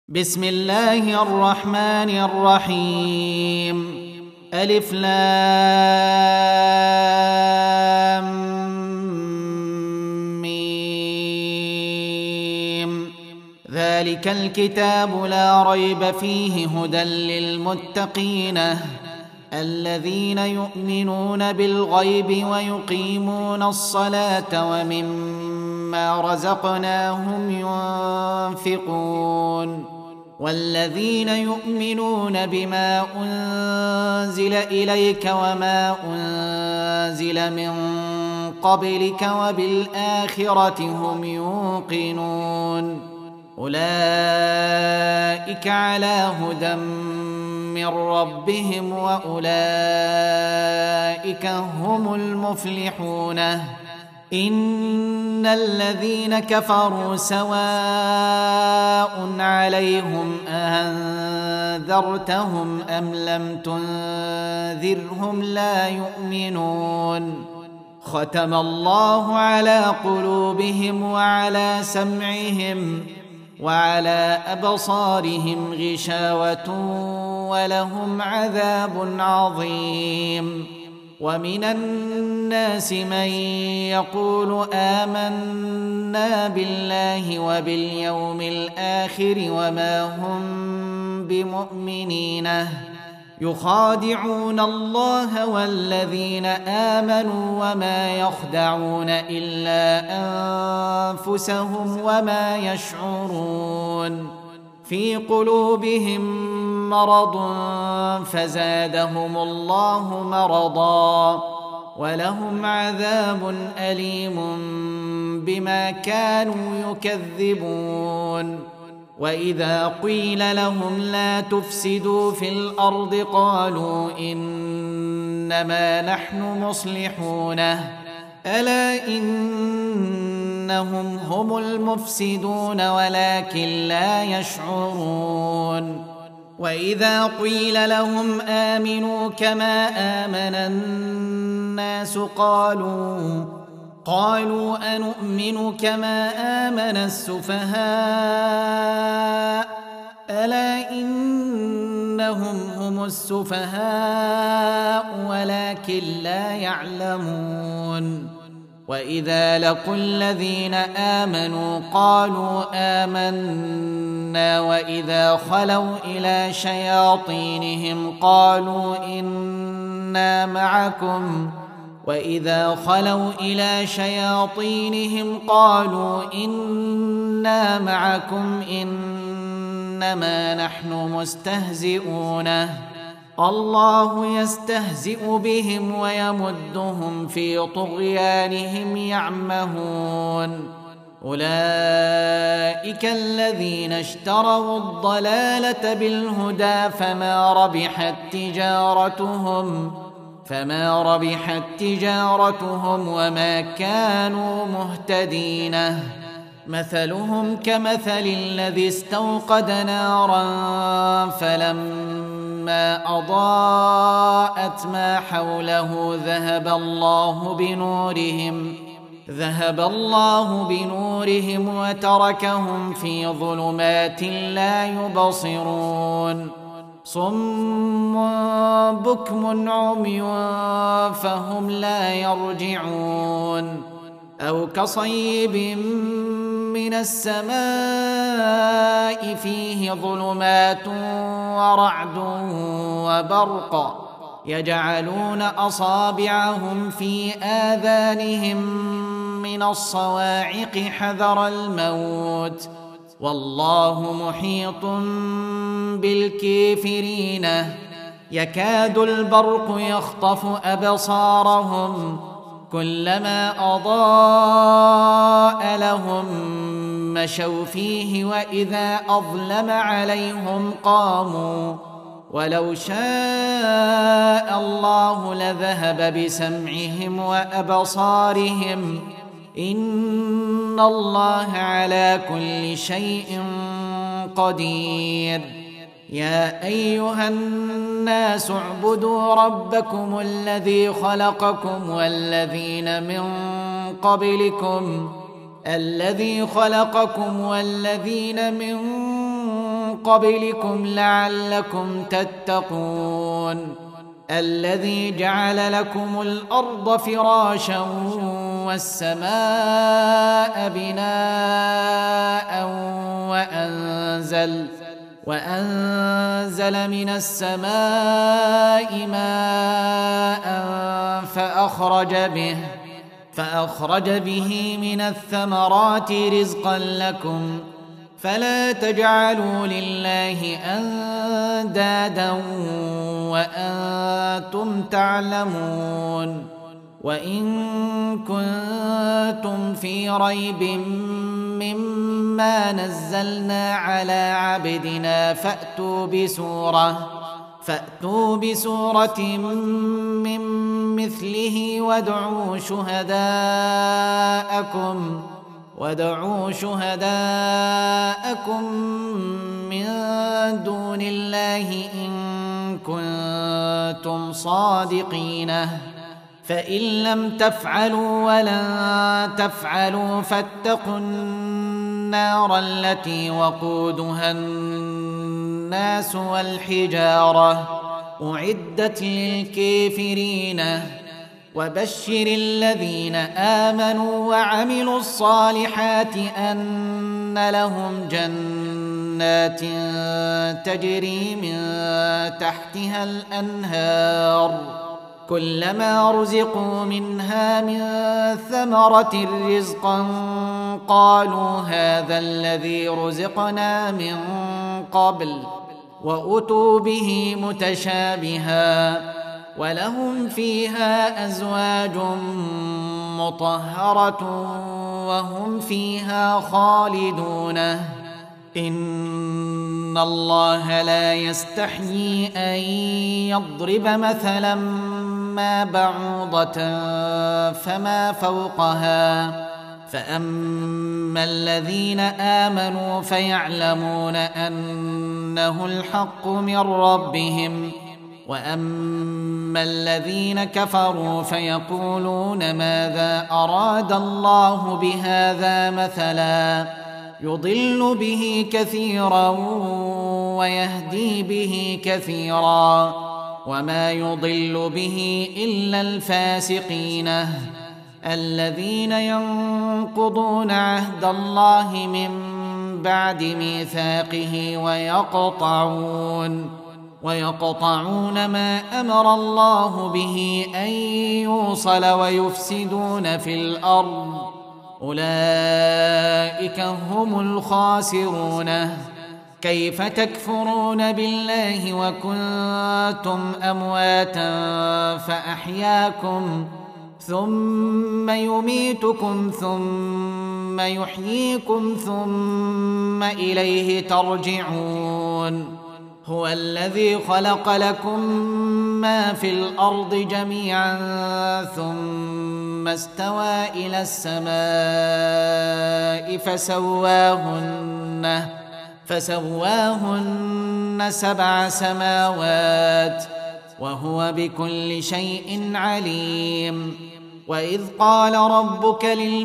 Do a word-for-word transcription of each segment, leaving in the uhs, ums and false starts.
بسم الله الرحمن الرحيم. ألف لام ميم. ذلك الكتاب لا ريب فيه هدى للمتقين الذين يؤمنون بالغيب ويقيمون الصلاة ومما رزقناهم ينفقون والذين يؤمنون بما أنزل إليك وما أنزل من قبلك وبالآخرة هم يوقنون أولئك على هدى من ربهم وأولئك هم المفلحون. إن الذين كفروا سواء عليهم أأنذرتهم أم لم تنذرهم لا يؤمنون. ختم الله على قلوبهم وعلى سمعهم وعلى أبصارهم غشاوة ولهم عذاب عظيم. ومن الناس من يقول آمنا بالله وباليوم الآخر وما هم بمؤمنين يخادعون الله والذين آمنوا وما يخدعون إلا أنفسهم وما يشعرون. في قلوبهم مرض فزادهم الله مرضا ولهم عذاب أليم بما كانوا يكذبون. وإذا قيل لهم لا تفسدوا في الأرض قالوا إنما نحن مصلحون ألا إنهم هم المفسدون ولكن لا يشعرون. وإذا قيل لهم آمنوا كما آمن الناس قالوا قالوا أنؤمن كما آمن السفهاء ألا إنهم هم السفهاء ولكن لا يعلمون. وإذا لقوا الذين آمنوا قالوا آمنا وإذا خلوا إلى شياطينهم قالوا إنا معكم وإذا خلوا إلى شياطينهم قالوا إنا معكم إنما نحن مستهزئون الله يستهزئ بهم ويمدهم في طغيانهم يعمهون. أولئك الذين اشتروا الضلالة بالهدى فما ربحت تجارتهم فما ربحت تجارتهم وما كانوا مهتدين. مثلهم كمثل الذي استوقد نارا فلما أضاءت ما حوله ذهب الله بنورهم ذهب الله بنورهم وتركهم في ظلمات لا يبصرون. صم بكم عمي فهم لا يرجعون. أو كصيب من السماء فيه ظلمات ورعد وبرق يجعلون أصابعهم في آذانهم من الصواعق حذر الموت والله محيط بالكافرين. يكاد البرق يخطف أبصارهم كلما أضاء لهم مشوا فيه وإذا أظلم عليهم قاموا ولو شاء الله لذهب بسمعهم وأبصارهم إن الله على كل شيء قدير. يا أيها الناس اعبدوا ربكم الذي خلقكم والذين من قبلكم الذي خلقكم والذين من قبلكم لعلكم تتقون الذي جعل لكم الأرض فراشا والسماء بناء وأنزل وأنزل من السماء ماء فأخرج به فأخرج به من الثمرات رزقا لكم فلا تجعلوا لله أندادا وأنتم تعلمون وإن كنتم في ريب مما نزلنا على عبدنا فأتوا بسورة فأتوا بسورة من مثله وادعوا شهداءكم وادعوا شهداءكم من دون الله إن كنتم صادقين فإن لم تفعلوا ولن تفعلوا فاتقوا النار التي وقودها الناس والحجارة أعدت للكافرين وبشر الذين آمنوا وعملوا الصالحات أن لهم جنات تجري من تحتها الأنهار كلما رزقوا منها من ثمرة رزقا قالوا هذا الذي رزقنا من قبل وأتوا به متشابها ولهم فيها أزواج مطهرة وهم فيها خالدون إن الله لا يستحيي أن يضرب مثلا ما بعوضة فما فوقها فأما الذين آمنوا فيعلمون أنه الحق من ربهم وأما الذين كفروا فيقولون ماذا أراد الله بهذا مثلا يضل به كثيرا ويهدي به كثيرا وما يضل به إلا الفاسقين الذين ينقضون عهد الله من بعد ميثاقه ويقطعون ويقطعون ما أمر الله به أن يوصل ويفسدون في الأرض أولئك هم الخاسرون كيف تكفرون بالله وكنتم أمواتا فأحياكم ثم يميتكم ثم يحييكم ثم إليه ترجعون هو الذي خلق لكم ما في الأرض جميعا ثم استوى إلى السماء فسواهن فسواهن سبع سماوات وهو بكل شيء عليم وإذ قال ربك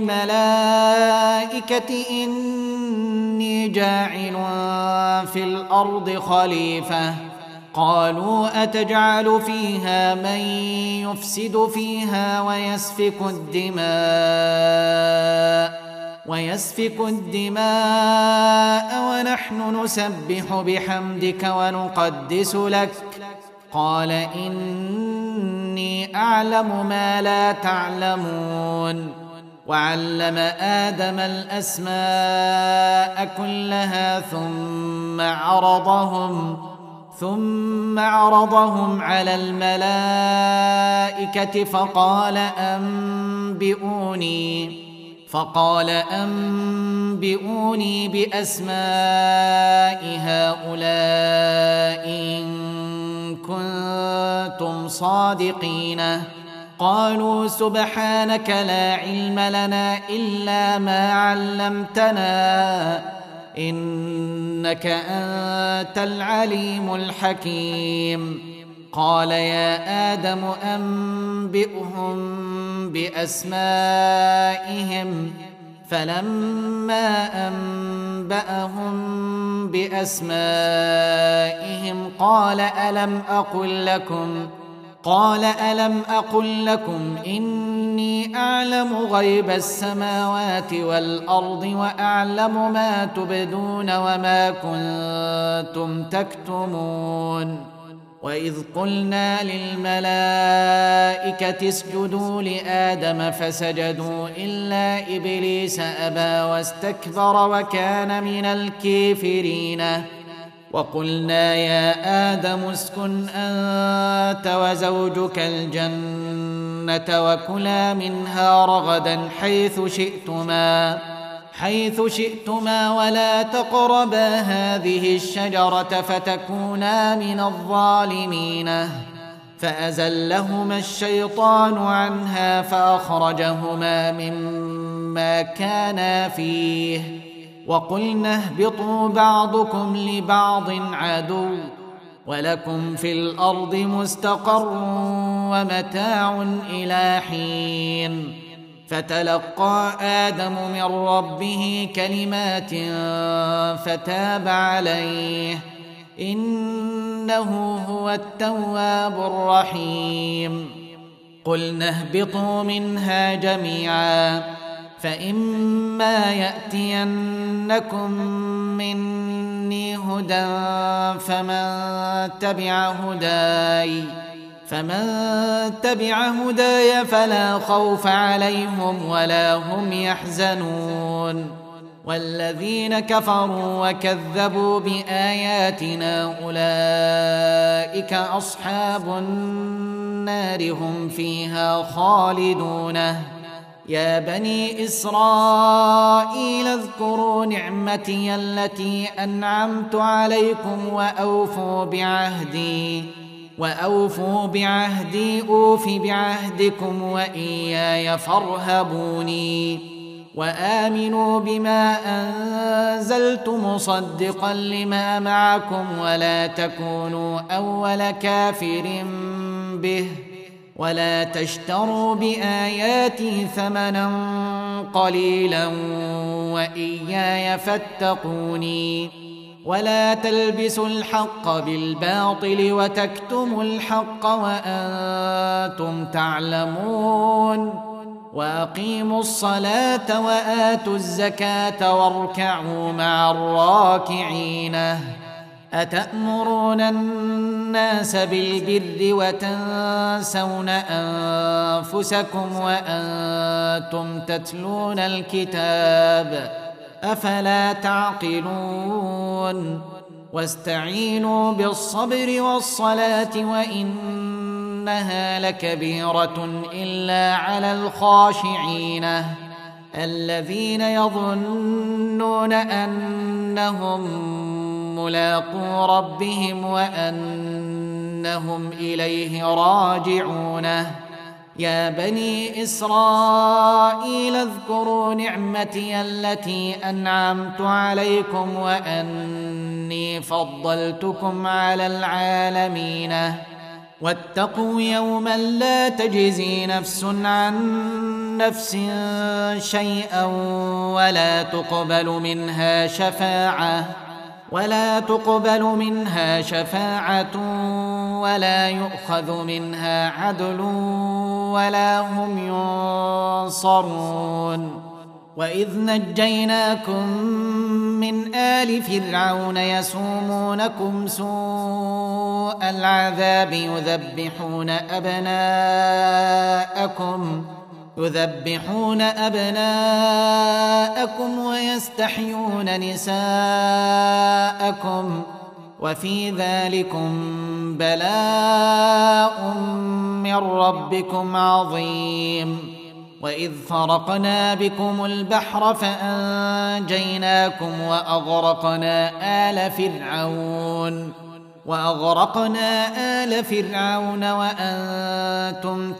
للملائكة إني جاعل في الأرض خليفة قالوا أتجعل فيها من يفسد فيها ويسفك الدماء ويسفك الدماء ونحن نسبح بحمدك ونقدس لك قال إني أعلم ما لا تعلمون وعلم آدم الأسماء كلها ثم عرضهم ثم عرضهم على الملائكة فقال أنبئوني فقال أنبئوني بأسماء هؤلاء إن كنتم صادقين قالوا سبحانك لا علم لنا إلا ما علمتنا إنك أنت العليم الحكيم قال يا آدم أنبئهم بأسمائهم فلما أنبأهم بأسمائهم قال ألم أقل لكم قال ألم أقل لكم إني أعلم غيب السماوات والأرض وأعلم ما تبدون وما كنتم تكتمون وإذ قلنا للملائكة اسجدوا لآدم فسجدوا إلا إبليس أبى واستكبر وكان من الكافرين وقلنا يا آدم اسكن أنت وزوجك الجنة وكلا منها رغدا حيث شئتما حيث شئتما ولا تقربا هذه الشجرة فتكونا من الظالمين فأزلهما الشيطان عنها فأخرجهما مما كانا فيه وقلنا اهبطوا بعضكم لبعض عدو ولكم في الأرض مستقر ومتاع إلى حين فتلقى آدم من ربه كلمات فتاب عليه إنه هو التواب الرحيم قلنا اهبطوا منها جميعا فإما يأتينكم مني هدى فمن تبع هداي فمن تبع هداي فلا خوف عليهم ولا هم يحزنون والذين كفروا وكذبوا بآياتنا أولئك أصحاب النار هم فيها خالدون يا بني إسرائيل اذكروا نعمتي التي أنعمت عليكم وأوفوا بعهدي وأوفوا بعهدي أوف بعهدكم وإياي فارهبوني وآمنوا بما أنزلت مصدقا لما معكم ولا تكونوا أول كافر به ولا تشتروا بآياتي ثمنا قليلا وإياي فاتقوني ولا تلبسوا الحق بالباطل وتكتموا الحق وأنتم تعلمون وأقيموا الصلاة وآتوا الزكاة واركعوا مع الراكعين أتأمرون الناس بالبر وتنسون أنفسكم وأنتم تتلون الكتاب أفلا تعقلون واستعينوا بالصبر والصلاة وإنها لكبيرة إلا على الخاشعين الذين يظنون أنهم ملاقو ربهم وأنهم إليه راجعون يا بني إسرائيل اذكروا نعمتي التي أنعمت عليكم وأني فضلتكم على العالمين واتقوا يوما لا تجزي نفس عن نفس شيئا ولا تقبل منها شفاعة ولا تقبل منها شفاعة ولا يؤخذ منها عدل ولا هم ينصرون وإذ نجيناكم من آل فرعون يسومونكم سوء العذاب يذبحون أبناءكم يذبحون أبناءكم ويستحيون نساءكم وفي ذلكم بلاء من ربكم عظيم وإذ فرقنا بكم البحر فأنجيناكم وأغرقنا آل فرعون وأغرقنا آل فرعون وأنتم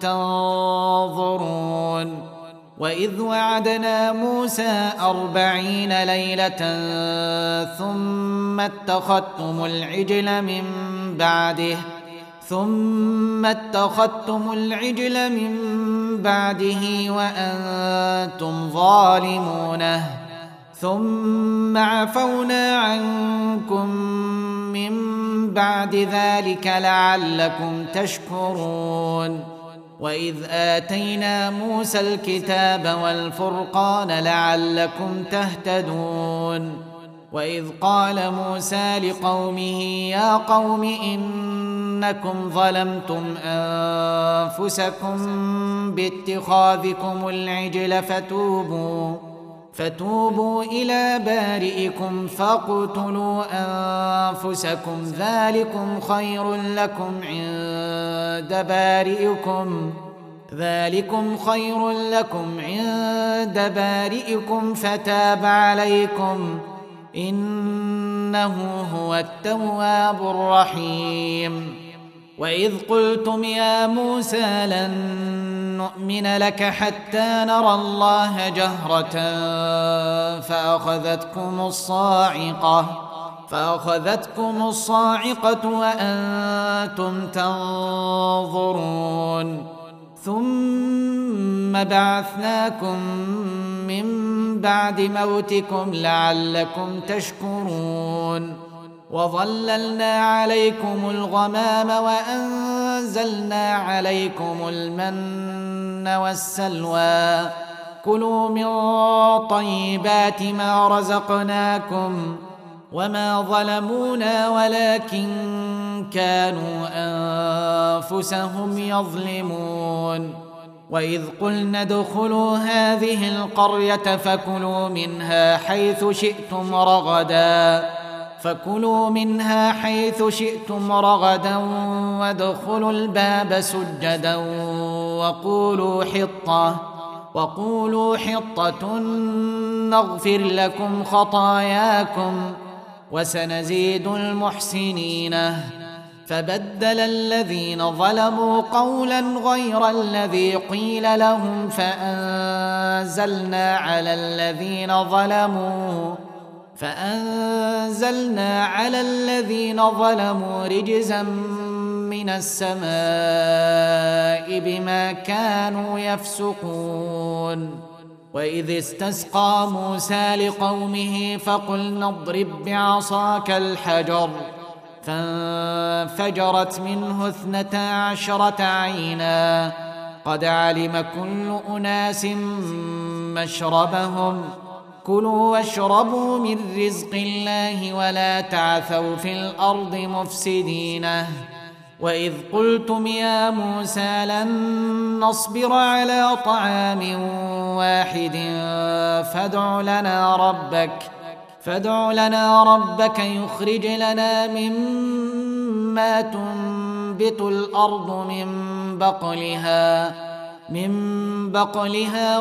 تنظرون وإذ وعدنا موسى أربعين ليلة ثم اتخذتم العجل من بعده ثم اتخذتم العجل من بعده وأنتم ظالمون ثم عفونا عنكم من بعد ذلك لعلكم تشكرون وإذ آتينا موسى الكتاب والفرقان لعلكم تهتدون وإذ قال موسى لقومه يا قوم إنكم ظلمتم أنفسكم باتخاذكم العجل فتوبوا فتوبوا إلى بارئكم فاقتلوا أنفسكم ذلكم خير لكم عند بارئكم ذلكم خير لكم عند بارئكم فتاب عليكم إنه هو التواب الرحيم وإذ قلتم يا موسى لن نؤمن لك حتى نرى الله جهرة فأخذتكم الصاعقة فأخذتكم الصاعقة وأنتم تنظرون ثم بعثناكم من بعد موتكم لعلكم تشكرون وظللنا عليكم الغمام وأنزلنا عليكم المن والسلوى كلوا من طيبات ما رزقناكم وما ظلمونا ولكن كانوا أنفسهم يظلمون وإذ قلنا ادخلوا هذه القرية فكلوا منها حيث شئتم رغدا فكلوا منها حيث شئتم رغدا وادخلوا الباب سجدا وقولوا حطة وقولوا حطة نغفر لكم خطاياكم وسنزيد المحسنين فبدل الذين ظلموا قولا غير الذي قيل لهم فأنزلنا على الذين ظلموا فأنزلنا على الذين ظلموا رجزا من السماء بما كانوا يفسقون وإذ استسقى موسى لقومه فقلنا اضرب بعصاك الحجر فانفجرت منه اثنتا عشرة عينا قد علم كل أناس مشربهم كلوا واشربوا من رزق الله ولا تعثوا في الأرض مفسدين وإذ قلتم يا موسى لن نصبر على طعام واحد فادع لنا ربك فادع لنا ربك يخرج لنا مما تنبت الأرض من بقلها من بقلها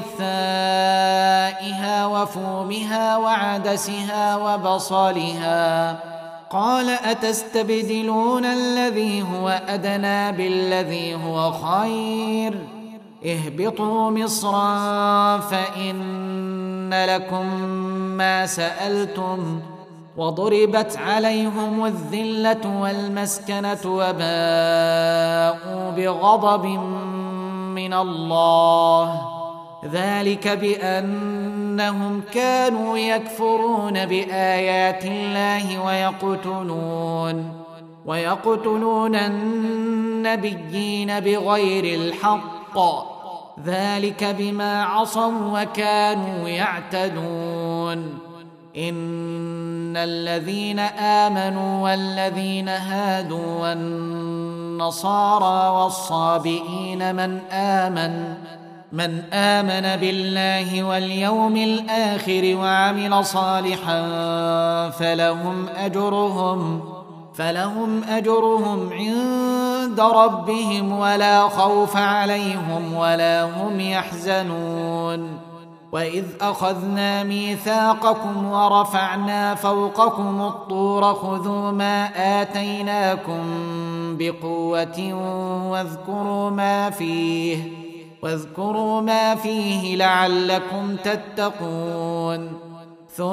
وقثائها وفومها وعدسها وبصلها قال أتستبدلون الذي هو أدنى بالذي هو خير اهبطوا مصرا فإن لكم ما سألتم وضربت عليهم الذلة والمسكنة وباءوا بغضب من الله ذلك بأنهم كانوا يكفرون بآيات الله ويقتلون ويقتلون النبيين بغير الحق ذلك بما عصوا وكانوا يعتدون إن الذين آمنوا والذين هادوا والنصارى والصابئين من آمن من آمن بالله واليوم الآخر وعمل صالحا فلهم أجرهم فلهم أجرهم عند ربهم ولا خوف عليهم ولا هم يحزنون وإذ أخذنا ميثاقكم ورفعنا فوقكم الطور خذوا ما آتيناكم بقوة واذكروا ما فيه واذكروا ما فيه لعلكم تتقون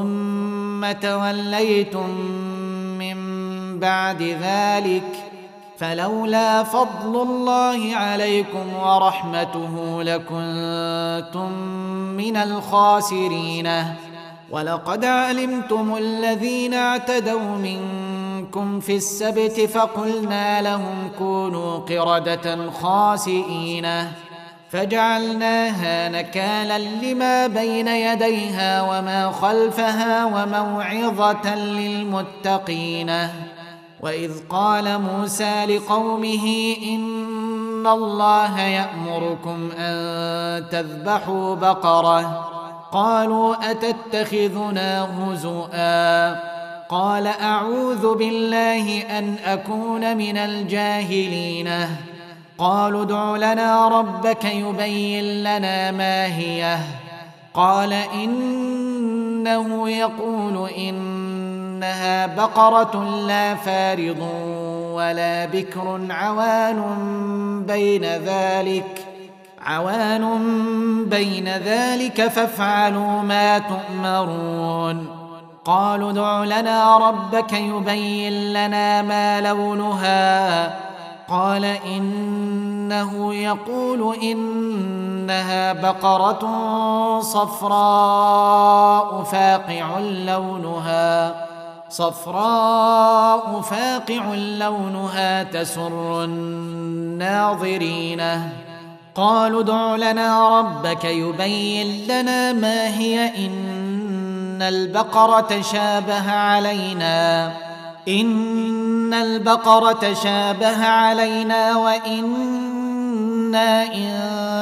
ثم توليتم من بعد ذلك فلولا فضل الله عليكم ورحمته لكنتم من الخاسرين. ولقد علمتم الذين اعتدوا منكم في السبت فقلنا لهم كونوا قردة خاسئين فجعلناها نكالا لما بين يديها وما خلفها وموعظة للمتقين. وإذ قال موسى لقومه إن الله يأمركم أن تذبحوا بقرة قالوا أتتخذنا هزؤا قال أعوذ بالله أن أكون من الجاهلين. قالوا ادع لنا ربك يبين لنا ما هي قال إنه يقول إنها بقرة لا فارض ولا بكر عوان بين ذلك عوان بين ذلك فافعلوا ما تؤمرون. قالوا ادع لنا ربك يبين لنا ما لونها قال إنه يقول إنها بقرة صفراء فاقع لونها صفراء فاقع لونها تسر الناظرين. قالوا ادع لنا ربك يبين لنا ما هي إن البقرة شابه علينا إن البقرة شابه علينا وإنا إن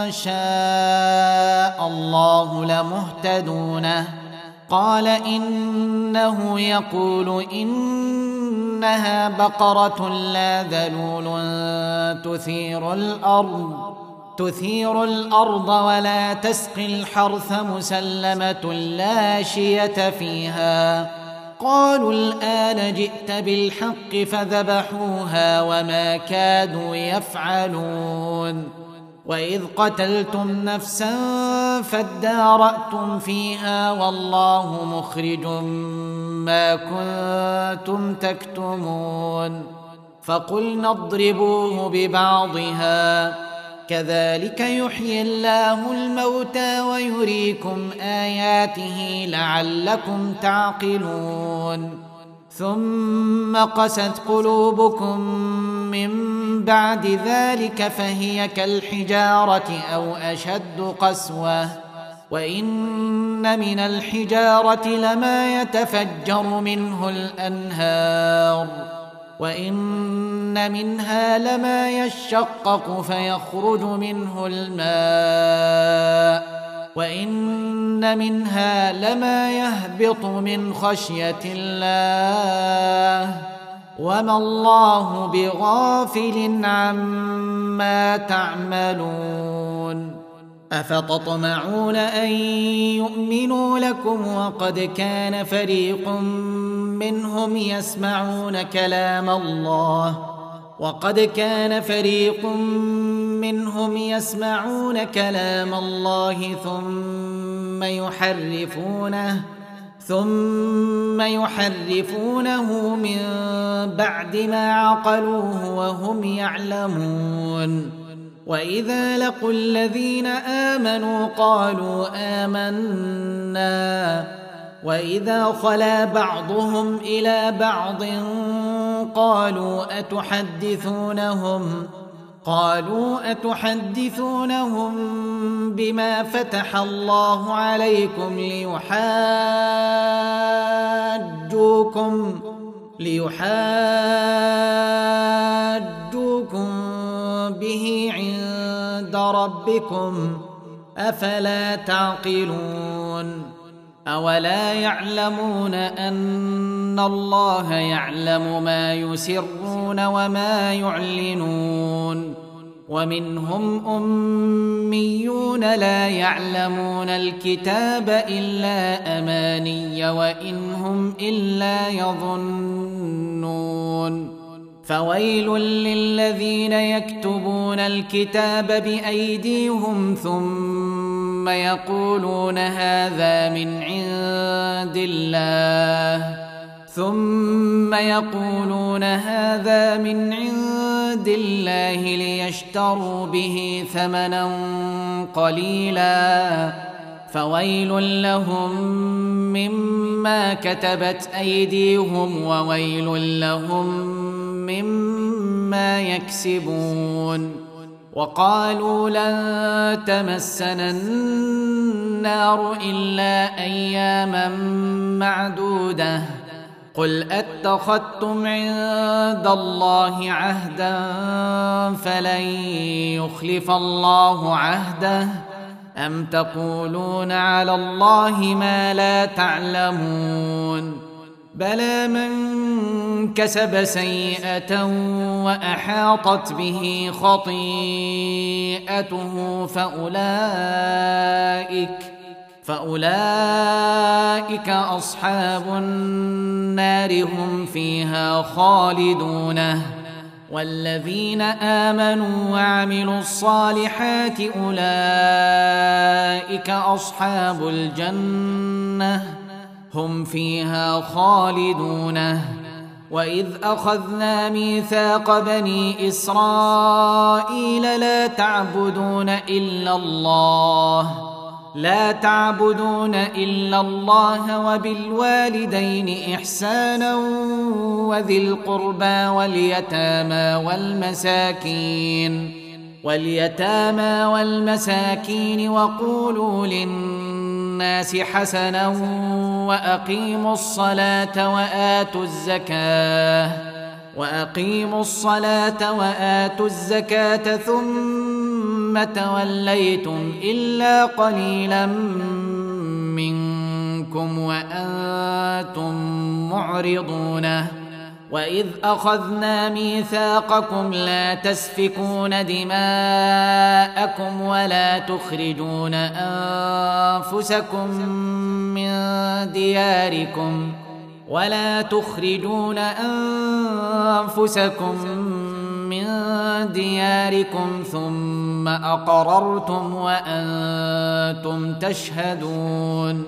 شاء الله لمهتدون. قال إنه يقول إنها بقرة لا ذلول تثير الأرض تثير الأرض ولا تسقي الحرث مسلمة لا شية فيها. قالوا الآن جئت بالحق فذبحوها وما كادوا يفعلون. وإذ قتلتم نفسا فادارأتم فيها والله مخرج ما كنتم تكتمون. فقلنا اضربوه ببعضها كذلك يحيي الله الموتى ويريكم آياته لعلكم تعقلون. ثم قست قلوبكم من بعد ذلك فهي كالحجارة أو أشد قسوة وإن من الحجارة لما يتفجر منه الأنهار وإن منها لما يشقق فيخرج منه الماء وإن منها لما يهبط من خشية الله وما الله بغافل عما تعملون. أفتطمعون أن يؤمنوا لكم وقد كان فريق منهم يسمعون كلام الله وقد كان فريق منهم يسمعون كلام الله ثم يحرفونه ثم يحرفونه من بعد ما عقلوه وهم يعلمون. وإذا لقوا الذين آمنوا قالوا آمنا وإذا خلا بعضهم إلى بعض قالوا أتحدثونهم قالوا أتحدثونهم بما فتح الله عليكم ليحاجوكم ليحاجوكم به عند ربكم أفلا تعقلون. أولا يعلمون أن الله يعلم ما يسرون وما يعلنون. ومنهم أميون لا يعلمون الكتاب إلا أماني وإن هم إلا يظنون. فويل للذين يكتبون الكتاب بأيديهم ثم يقولون هذا من عند الله ثم يقولون يقولون هذا من عند الله ليشتروا به ثمنا قليلا فويل لهم مما كتبت أيديهم وويل لهم مما يكسبون. وقالوا لن تمسنا النار إلا أياما معدودة قل أتخذتم عند الله عهدا فلن يخلف الله عهده أم تقولون على الله ما لا تعلمون. بلى من كسب سيئة وأحاطت به خطيئته فأولئك فأولئك أصحاب النار هم فيها خالدون. والذين آمنوا وعملوا الصالحات أولئك أصحاب الجنة هم فيها خالدون. وإذ أخذنا ميثاق بني إسرائيل لا تعبدون إلا الله لا تعبدون إلا الله وبالوالدين إحسانا وذي القربى واليتامى والمساكين واليتامى والمساكين وقولوا للناس حسنا وأقيموا الصلاة وآتوا الزكاة وأقيموا الصلاة وآتوا الزكاة ثم توليتم إلا قليلا منكم وأنتم معرضون. وإذ أخذنا ميثاقكم لا تسفكون دماءكم ولا تخرجون أنفسكم من دياركم ولا تخرجون أنفسكم من دياركم ثم أقررتم وأنتم تشهدون.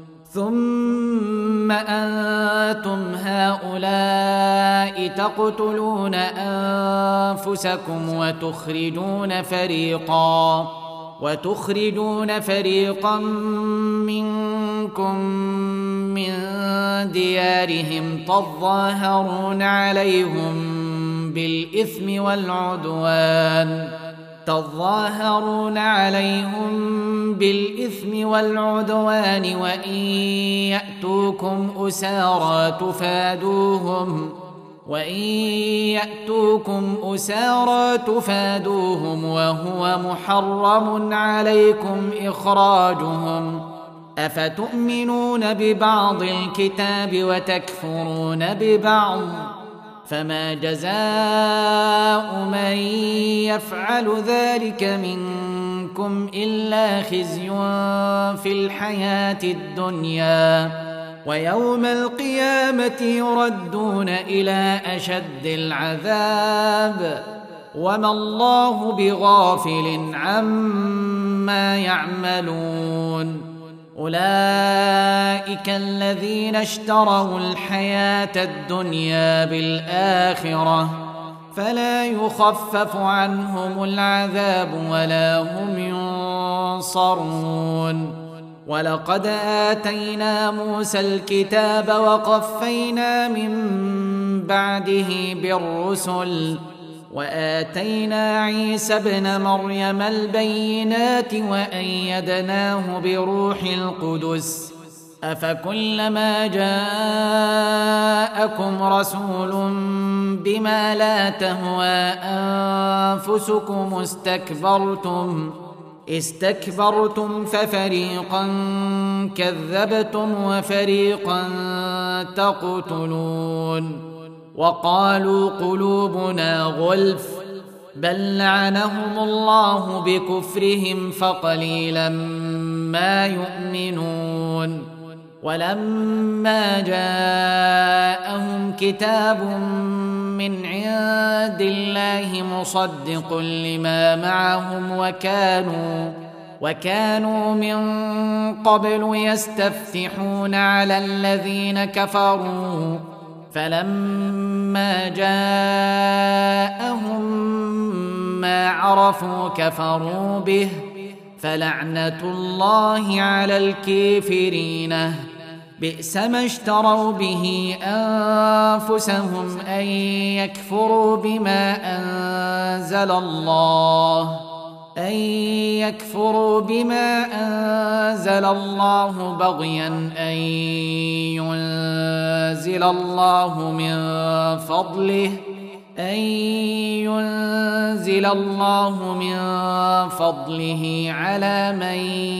ثم أنتم هؤلاء تقتلون أنفسكم وتخرجون فريقا وتخرجون فريقا منكم من ديارهم تظاهرون عليهم بالإثم والعدوان تظاهرون عليهم بالإثم والعدوان وإن يأتوكم أسارى تفادوهم وإن يأتوكم أسارى تفادوهم وهو محرم عليكم إخراجهم أفتؤمنون ببعض الكتاب وتكفرون ببعض فما جزاء من يفعل ذلك منكم إلا خزي في الحياة الدنيا ويوم القيامة يردون إلى أشد العذاب وما الله بغافل عما يعملون. أولئك الذين اشتروا الحياة الدنيا بالآخرة فلا يخفف عنهم العذاب ولا هم ينصرون. ولقد آتينا موسى الكتاب وقفينا من بعده بالرسل وآتينا عيسى ابن مريم البينات وأيدناه بروح القدس أفكلما جاءكم رسول بما لا تهوى أنفسكم استكبرتم استكبرتم ففريقا كذبتم وفريقا تقتلون. وقالوا قلوبنا غلف بل لعنهم الله بكفرهم فقليلا ما يؤمنون. ولما جاءهم كتاب من عند الله مصدق لما معهم وكانوا وكانوا من قبل يستفتحون على الذين كفروا فلما جاءهم ما عرفوا كفروا به فلعنة الله على الكافرين بئس ما اشتروا به أنفسهم أن يكفروا بما أنزل الله أن يكفروا بما أنزل الله بغيا أن ينزل الله من فضله أن ينزل الله من فضله على من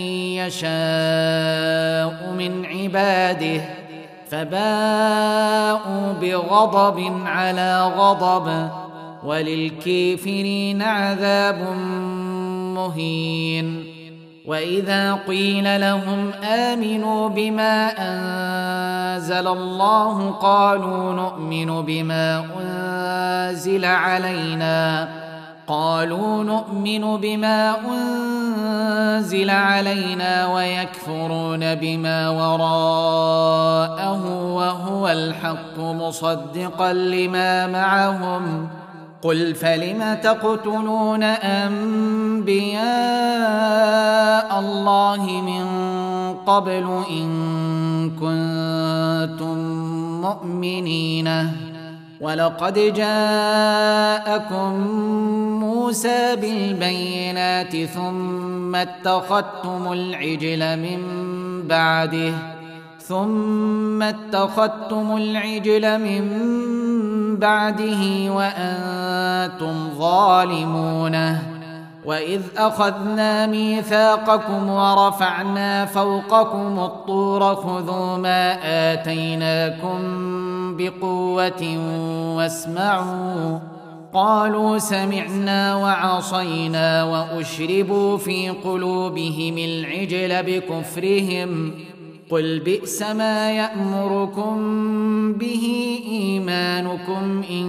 يشاء من عباده فباءوا بغضب على غضب وللكافرين عذاب مهين. وإذا قيل لهم آمنوا بما أنزل الله قالوا نؤمن بما أنزل علينا قالوا نؤمن بما أنزل علينا ويكفرون بما وراءه وهو الحق مصدقا لما معهم قل فلم تقتلون أنبياء الله من قبل إن كنتم مؤمنين ولقد جاءكم موسى بالبينات ثم اتخذتم العجل من بعده ثم اتخذتم العجل من بعده وأنتم ظالمون وإذ أخذنا ميثاقكم ورفعنا فوقكم الطور خذوا ما آتيناكم بقوة واسمعوا قالوا سمعنا وعصينا وأشربوا في قلوبهم العجل بكفرهم قل بئس ما يأمركم به إيمانكم إن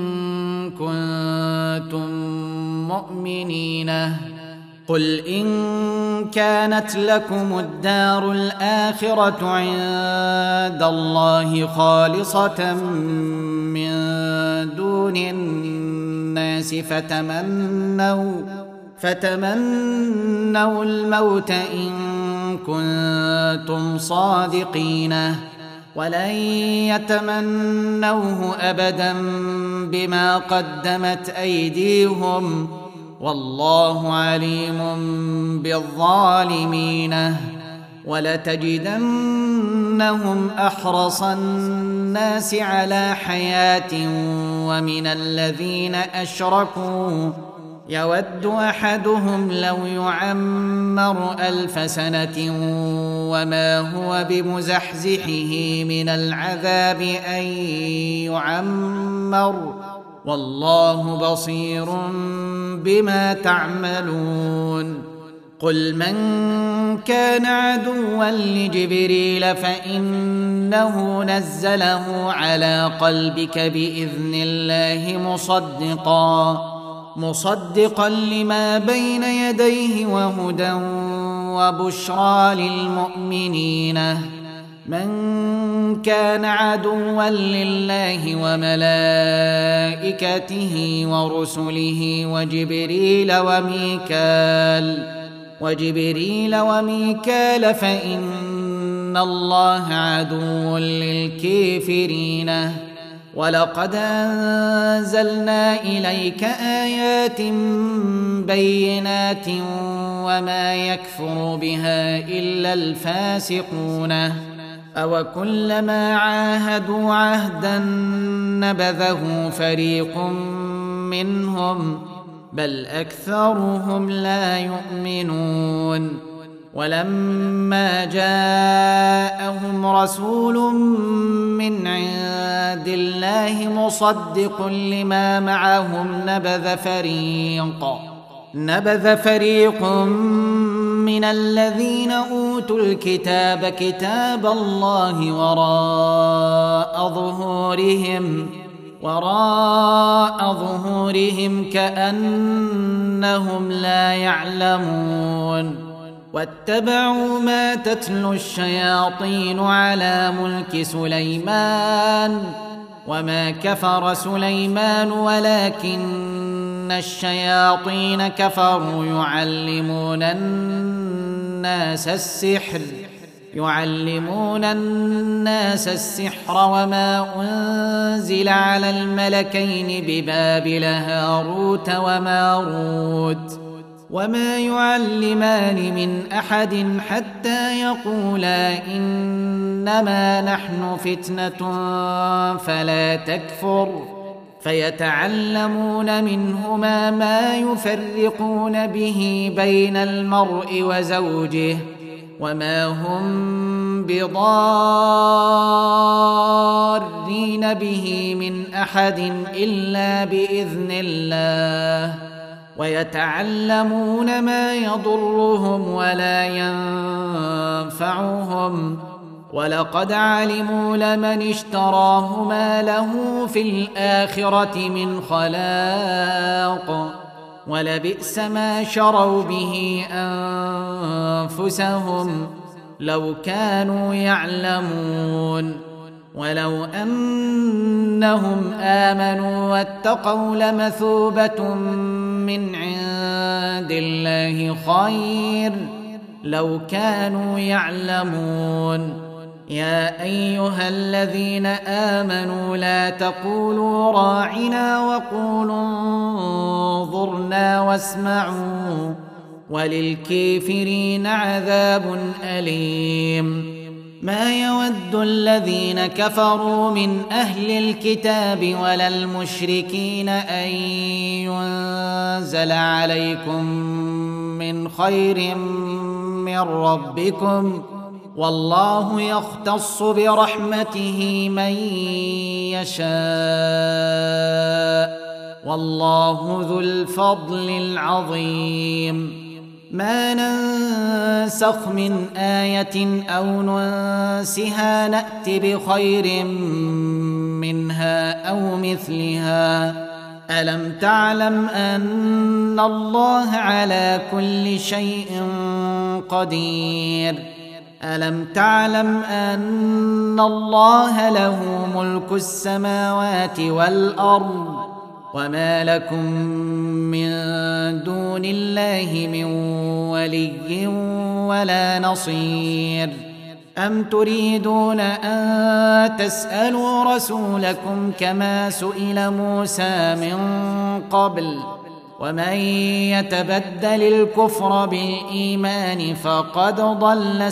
كنتم مؤمنين قل إن كانت لكم الدار الآخرة عند الله خالصة من دون الناس فتمنوا فتمنوا الموت إن كنتم صادقين ولن يتمنوه أبدا بما قدمت أيديهم والله عليم بالظالمين ولتجدنهم أحرص الناس على حياة ومن الذين أشركوا يود أحدهم لو يعمر ألف سنة وما هو بمزحزحه من العذاب أن يعمر والله بصير بما تعملون قل من كان عدوا لجبريل فإنه نزله على قلبك بإذن الله مصدقا مصدقا لما بين يديه وهدى وبشرى للمؤمنين من كان عدوا لله وملائكته ورسله وجبريل وميكال وجبريل وميكال فإن الله عدو للكافرين ولقد أنزلنا إليك آيات بينات وما يكفر بها إلا الفاسقون أو كلما عاهدوا عهدا نبذه فريق منهم بل أكثرهم لا يؤمنون ولما جاءهم رسول من عند الله مصدق لما معهم نبذ فريق نبذ فريق من الذين أوتوا الكتاب كتاب الله وراء ظهورهم وراء ظهورهم كأنهم لا يعلمون واتبعوا ما تتلو الشياطين على ملك سليمان وما كفر سليمان ولكن الشياطين كفروا يعلمون الناس السحر يعلمون الناس السحر وما أنزل على الملكين ببابل هاروت وماروت وما يعلمان من أحد حتى يقولا إنما نحن فتنة فلا تكفر فيتعلمون منهما ما يفرقون به بين المرء وزوجه وما هم بضارين به من أحد إلا بإذن الله ويتعلمون ما يضرهم ولا ينفعهم ولقد علموا لمن اشتراه ما له في الآخرة من خلاق ولبئس ما شروا به أنفسهم لو كانوا يعلمون ولو أنهم آمنوا واتقوا لمثوبة من عند الله خير لو كانوا يعلمون يا أيها الذين آمنوا لا تقولوا راعنا وقولوا انظرنا واسمعوا وللكافرين عذاب أليم ما يود الذين كفروا من أهل الكتاب ولا المشركين أن ينزل عليكم من خير من ربكم والله يختص برحمته من يشاء والله ذو الفضل العظيم ما ننسخ من آية أو ننسها نأت بخير منها أو مثلها ألم تعلم أن الله على كل شيء قدير ألم تعلم أن الله له ملك السماوات والأرض وما لكم من دون الله من ولي ولا نصير أم تريدون أن تسألوا رسولكم كما سئل موسى من قبل ومن يتبدل الكفر بالإيمان فقد ضل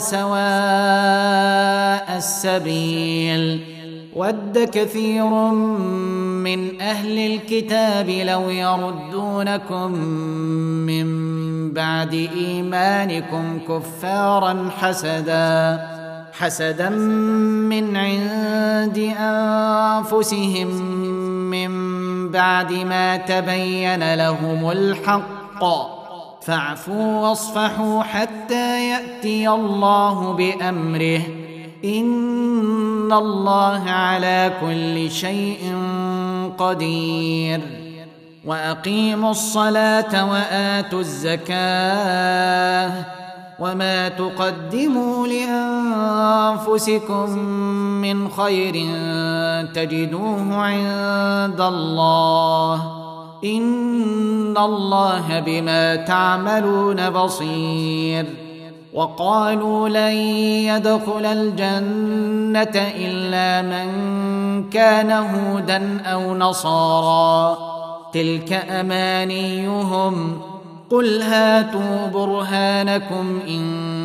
سواء السبيل ود كثير من أهل الكتاب لو يردونكم من بعد إيمانكم كفارا حسدا حسدا من عند أنفسهم من بعد ما تبين لهم الحق فاعفوا واصفحوا حتى يأتي الله بأمره إن الله على كل شيء قدير وأقيموا الصلاة وآتوا الزكاة وما تقدموا لأنفسكم من خير تجدوه عند الله إن الله بما تعملون بصير وقالوا لن يدخل الجنة إلا من كان هودا أو نصارى تلك أمانيهم قل هاتوا برهانكم إن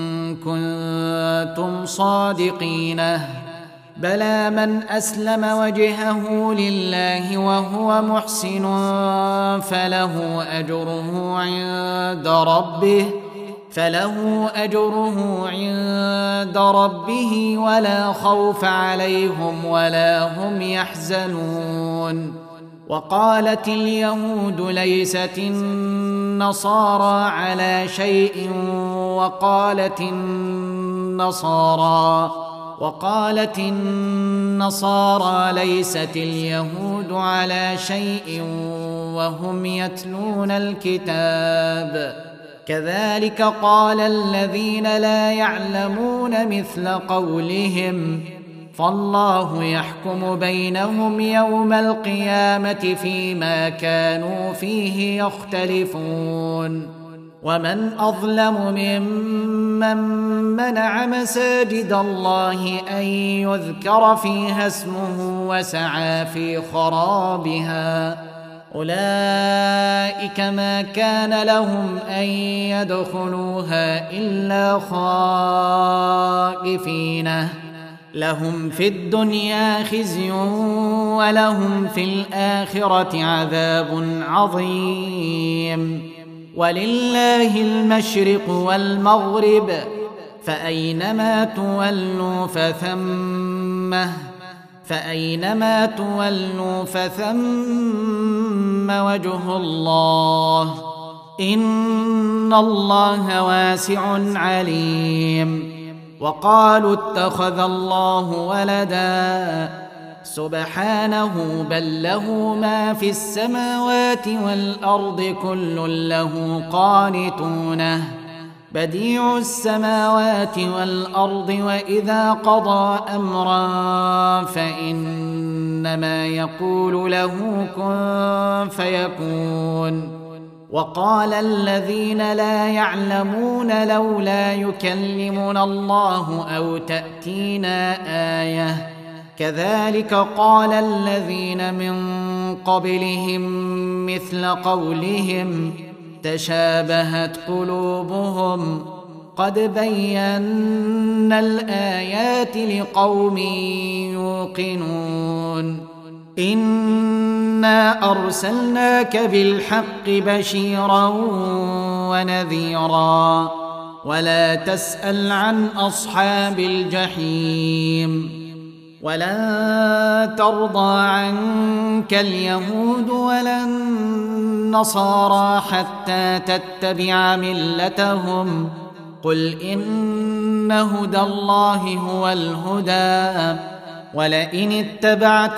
كنتم صادقين بلى من أسلم وجهه لله وهو محسن فله أجره عند ربه فله أجره عند ربه ولا خوف عليهم ولا هم يحزنون وقالت اليهود ليست النصارى على شيء وقالت النصارى وقالت النصارى ليست اليهود على شيء وهم يتلون الكتاب كذلك قال الذين لا يعلمون مثل قولهم فالله يحكم بينهم يوم القيامة فيما كانوا فيه يختلفون. ومن أظلم ممن منع مساجد الله أن يذكر فيها اسمه وسعى في خرابها، أولئك ما كان لهم أن يدخلوها إلا خائفين، لهم في الدنيا خزي ولهم في الآخرة عذاب عظيم. ولله المشرق والمغرب فأينما تولوا فثمه فأينما تولوا فثم وجه الله، إن الله واسع عليم. وقالوا اتخذ الله ولدا، سبحانه بل له ما في السماوات والأرض كل له قانتون، بديع السماوات والأرض وإذا قضى أمرا فإنما يقول له كن فيكون. وقال الذين لا يعلمون لولا يكلمنا الله أو تأتينا آية، كذلك قال الذين من قبلهم مثل قولهم تشابهت قلوبهم، قد بينا الآيات لقوم يوقنون. إنا أرسلناك بالحق بشيرا ونذيرا، ولا تسأل عن أصحاب الجحيم. ولن ترضى عنك اليهود ولا النصارى حتى تتبع ملتهم، قل إن هدى الله هو الهدى، ولئن اتبعت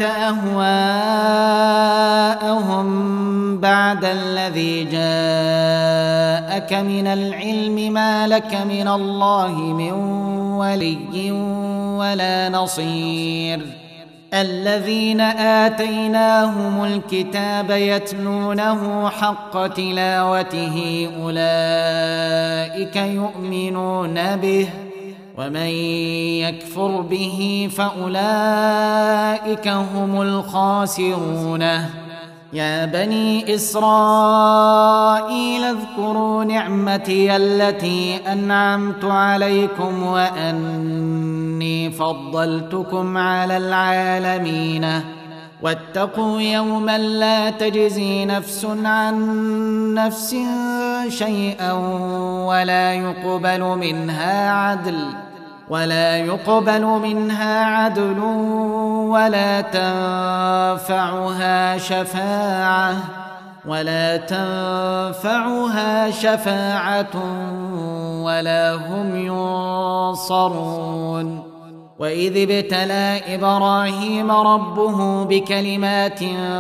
أهواءهم بعد الذي جاءك من العلم ما لك من الله من ولي ولا نصير. الذين آتيناهم الكتاب يتلونه حق تلاوته أولئك يؤمنون به، ومن يكفر به فأولئك هم الخاسرون. يا بني إسرائيل اذكروا نعمتي التي أنعمت عليكم وأني فضلتكم على العالمين، واتقوا يوما لا تجزي نفس عن نفس شيئا ولا يقبل منها عدل ولا يقبل منها عدل ولا تنفعها شفاعة ولا تنفعها شفاعة ولا هم ينصرون. وإذ ابتلى إبراهيم ربه بكلمات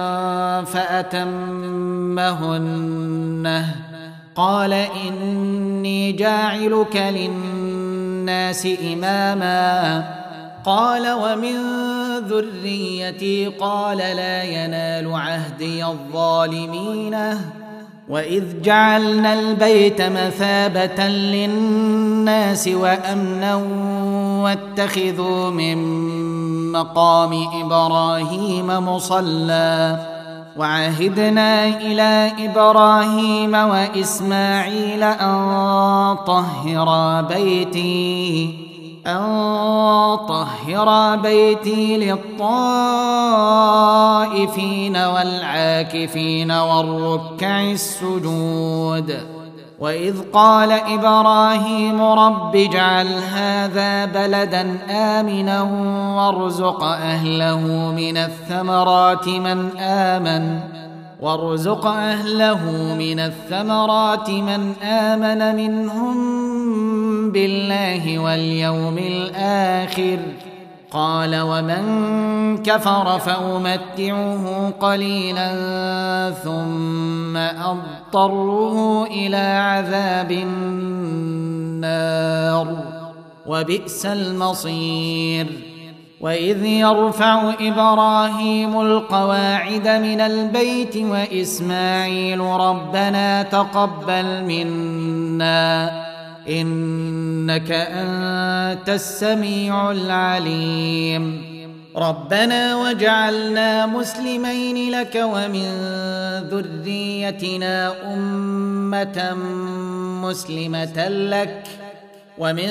فأتمهن، قال إني جاعلك للناس إماما، قال ومن ذريتي، قال لا ينال عهدي الظالمين. وإذ جعلنا البيت مثابة للناس وأمنا واتخذوا من مقام إبراهيم مصلى، وعهدنا إلى إبراهيم وإسماعيل أن طهرا بيتي أن طهرا بيتي للطائفين والعاكفين والركع السجود. وإذ قال إبراهيم رب اجعل هذا بلدا آمنا وارزق أهله من الثمرات من آمن وارزق أهله من الثمرات من آمن منهم بالله واليوم الآخر، قال ومن كفر فأمتعه قليلا ثم أضطره إلى عذاب النار وبئس المصير. وإذ يرفع إبراهيم القواعد من البيت وإسماعيل ربنا تقبل منا إنك أنت السميع العليم ربنا واجعلنا مسلمين لك ومن ذريتنا أمة مسلمة لك ومن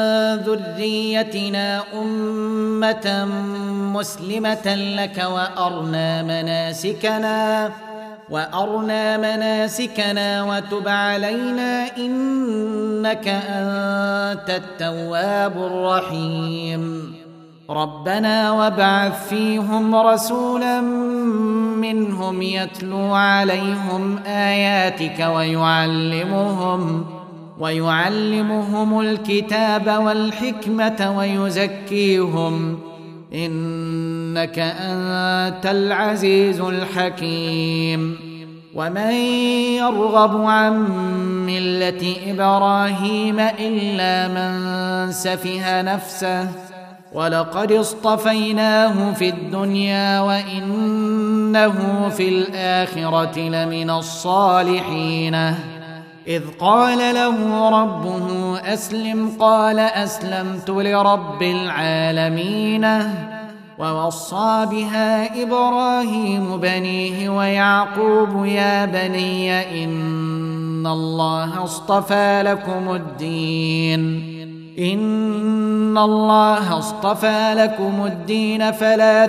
ذريتنا أمة مسلمة لك وأرنا مناسكنا وأرنا مناسكنا وتب علينا إنك أنت التواب الرحيم ربنا وابعث فيهم رسولا منهم يتلو عليهم آياتك ويعلمهم ويعلمهم الكتاب والحكمة ويزكيهم إنك أنت العزيز الحكيم ومن يرغب عن ملة إبراهيم إلا من سفه نفسه ولقد اصطفيناه في الدنيا وإنه في الآخرة لمن الصالحين إذ قال له ربه أسلم قال أسلمت لرب العالمين ووصى بها إبراهيم بنيه ويعقوب يا بني إن الله اصطفى لكم الدين إن الله اصطفى لكم الدين فلا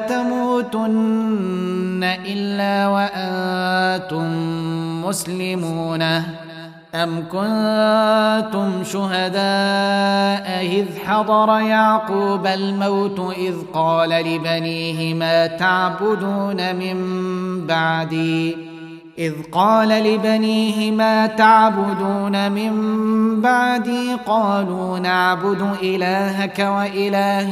تموتن إلا وأنتم مسلمون أم كنتم شهداء إذ حضر يعقوب الموت إذ قال لبنيه ما تعبدون من بعدي إذ قال لبنيه ما تعبدون من بعدي قالوا نعبد إلهك وإله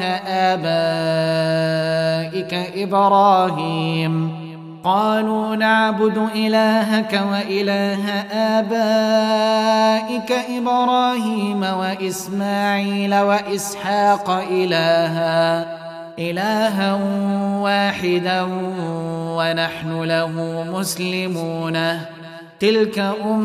آبائك إبراهيم قالوا نعبد إلهك وإله آبائك إبراهيم وإسماعيل وإسحاق إلها إلها واحدا ونحن له مسلمون تلك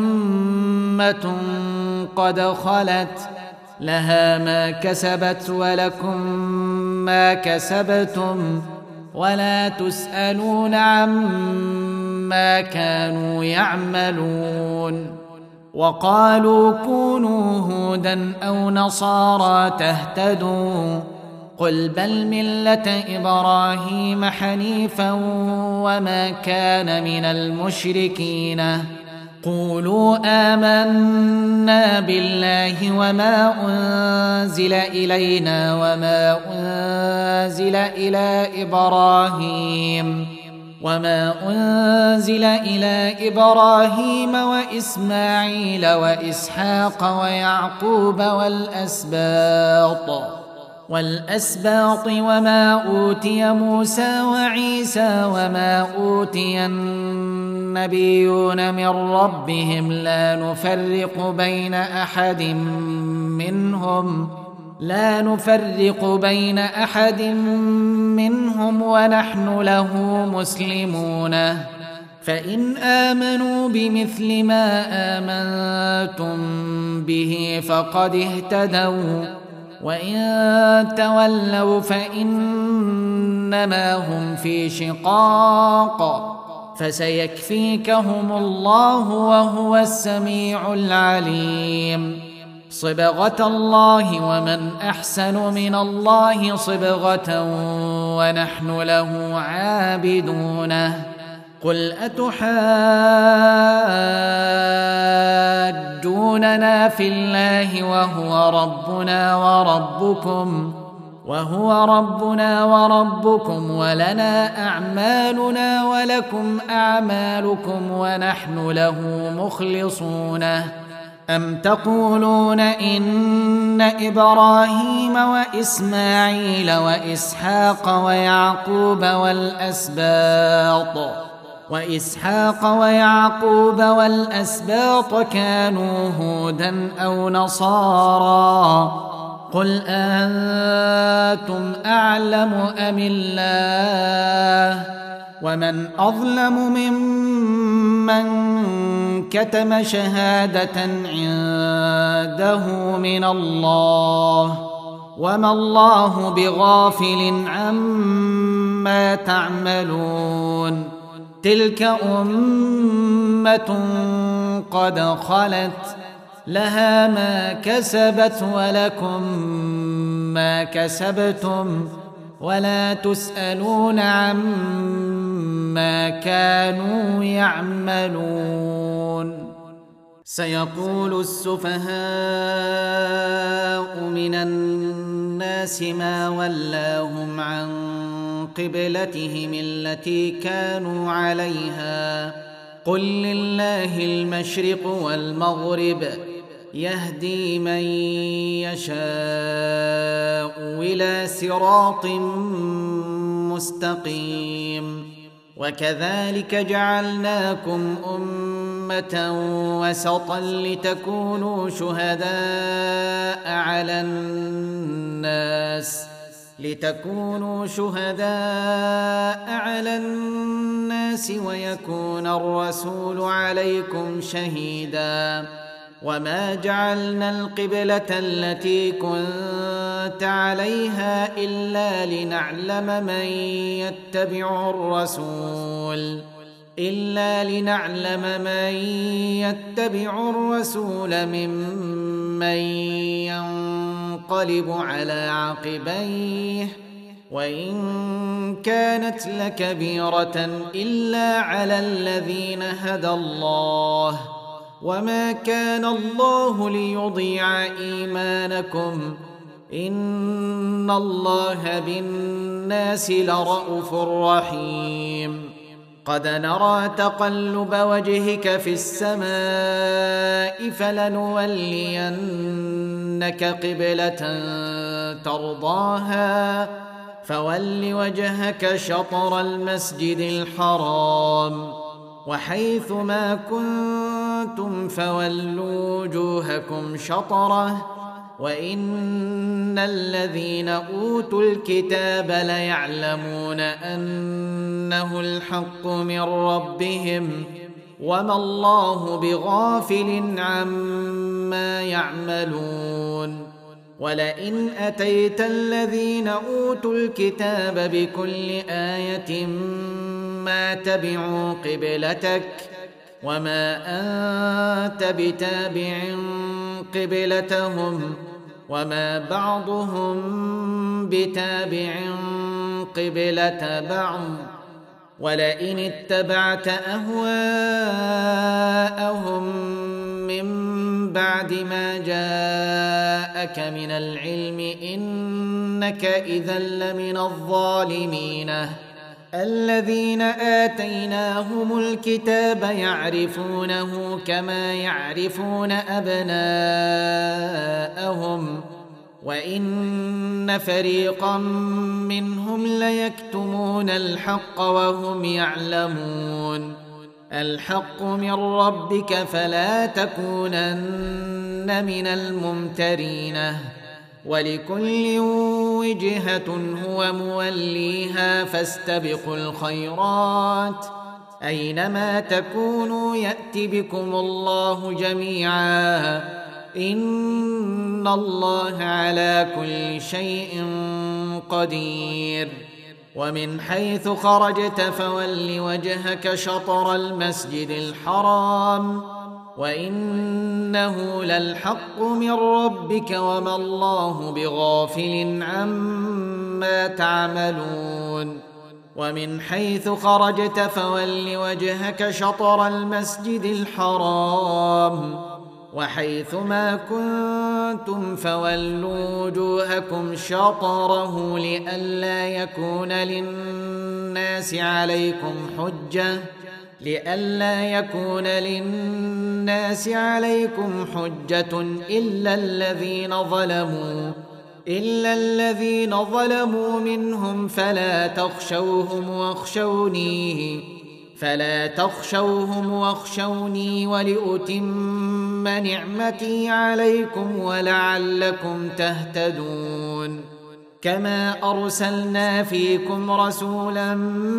أمة قد خلت لها ما كسبت ولكم ما كسبتم ولا تسألون عما كانوا يعملون وقالوا كونوا هودا أو نصارى تهتدوا قل بل ملة إبراهيم حنيفا وما كان من المشركين قولوا آمنا بالله وما أنزل إلينا وما أنزل إلى إبراهيم وما أنزل إلى إبراهيم وإسماعيل وإسحاق ويعقوب والأسباط والأسباط وما أوتي موسى وعيسى وما أوتي النبيون من ربهم لا نفرق بين أحد منهم لا نفرق بين أحد منهم ونحن له مسلمون فإن آمنوا بمثل ما آمنتم به فقد اهتدوا وإن تولوا فإنما هم في شقاق فسيكفيكهم الله وهو السميع العليم صبغة الله ومن أحسن من الله صبغة ونحن له عابدون قل أتحاجوننا في الله وهو ربنا وربكم وهو ربنا وربكم ولنا أعمالنا ولكم أعمالكم ونحن له مخلصون أم تقولون إن إبراهيم وإسماعيل وإسحاق ويعقوب والأسباط وإسحاق ويعقوب والأسباط كانوا هودا أو نصارى قل أنتم أعلم أم الله ومن أظلم ممن كتم شهادة عنده من الله وما الله بغافل عما تعملون تلك أمة قد خلت لها ما كسبت ولكم ما كسبتم ولا تسألون عما كانوا يعملون سيقول السفهاء من الناس ما ولاهم عن قبلتهم التي كانوا عليها قل لله المشرق والمغرب يهدي من يشاء إلى صراط مستقيم وكذلك جعلناكم أمة وسطا لتكونوا شهداء على الناس لتكونوا شهداء على الناس ويكون الرسول عليكم شهيدا وما جعلنا القبلة التي كنت عليها إلا لنعلم من يتبع الرسول إلا لنعلم من يتبع الرسول ممن ينقلب على عقبيه وإن كانت لكبيرة إلا على الذين هدى الله وما كان الله ليضيع إيمانكم إن الله بالناس لرءوف رحيم قد نرى تقلب وجهك في السماء فلنولينك قبلة ترضاها فول وجهك شطر المسجد الحرام وحيث ما كنتم فولوا وجوهكم شطره وإن الذين أوتوا الكتاب ليعلمون أنه الحق من ربهم وما الله بغافل عما يعملون ولئن أتيت الذين أوتوا الكتاب بكل آية ما تبعوا قبلتك وما أنت بتابع قبلتهم وما بعضهم بتابع قبلة بعض ولئن اتبعت أهواءهم من بعد ما جاءك من العلم إنك إذا لمن الظالمين الذين آتيناهم الكتاب يعرفونه كما يعرفون أبناءهم وإن فريقا منهم ليكتمون الحق وهم يعلمون الحق من ربك فلا تكونن من الممترين ولكل وجهة هو موليها فاستبقوا الخيرات أينما تكونوا يأت بكم الله جميعا إن الله على كل شيء قدير ومن حيث خرجت فول وجهك شطر المسجد الحرام وإنه للحق من ربك وما الله بغافل عما تعملون ومن حيث خرجت فول وجهك شطر المسجد الحرام وحيث ما كنتم فولوا وجوهكم شطره لئلا يكون للناس عليكم حجة لئلا يكون للناس عليكم حجة إلا الذين ظلموا إلا الذين ظلموا منهم فلا تخشوهم واخشوني فلا تخشوهم واخشوني ولأتم نعمتي عليكم ولعلكم تهتدون كما أرسلنا فيكم رسولا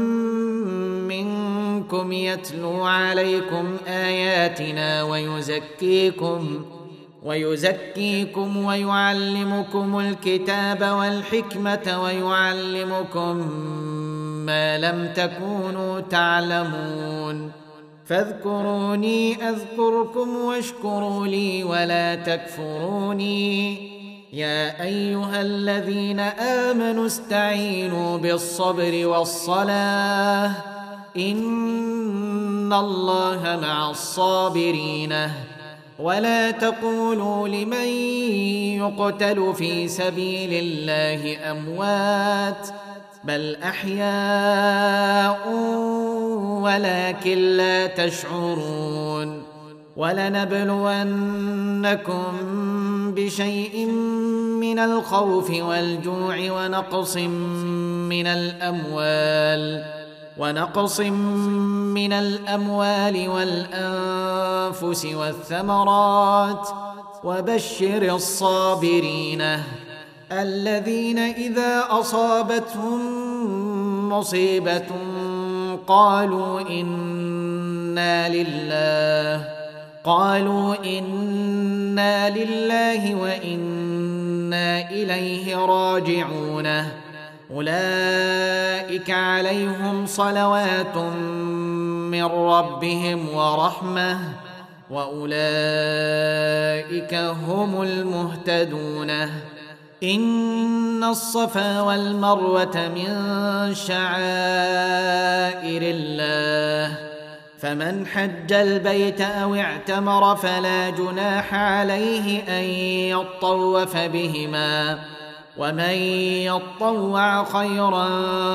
منكم يتلو عليكم آياتنا ويزكيكم ويزكيكم ويعلمكم الكتاب والحكمة ويعلمكم ما لم تكونوا تعلمون فاذكروني أذكركم واشكروا لي ولا تكفروني يا أيها الذين آمنوا استعينوا بالصبر والصلاة إن الله مع الصابرين ولا تقولوا لمن يقتل في سبيل الله أموات بل أحياء ولكن لا تشعرون ولنبلونكم بشيء من الخوف والجوع ونقص من الأموال ونقص من الأموال والأنفس والثمرات وبشر الصابرين الذين إذا أصابتهم مصيبة قالوا إنا لله قالوا إنا لله وإنا إليه راجعون أولئك عليهم صلوات من ربهم ورحمة وأولئك هم المهتدون إن الصفا والمروة من شعائر الله فمن حج البيت أو اعتمر فلا جناح عليه أن يطوف بهما ومن يطوع خيرا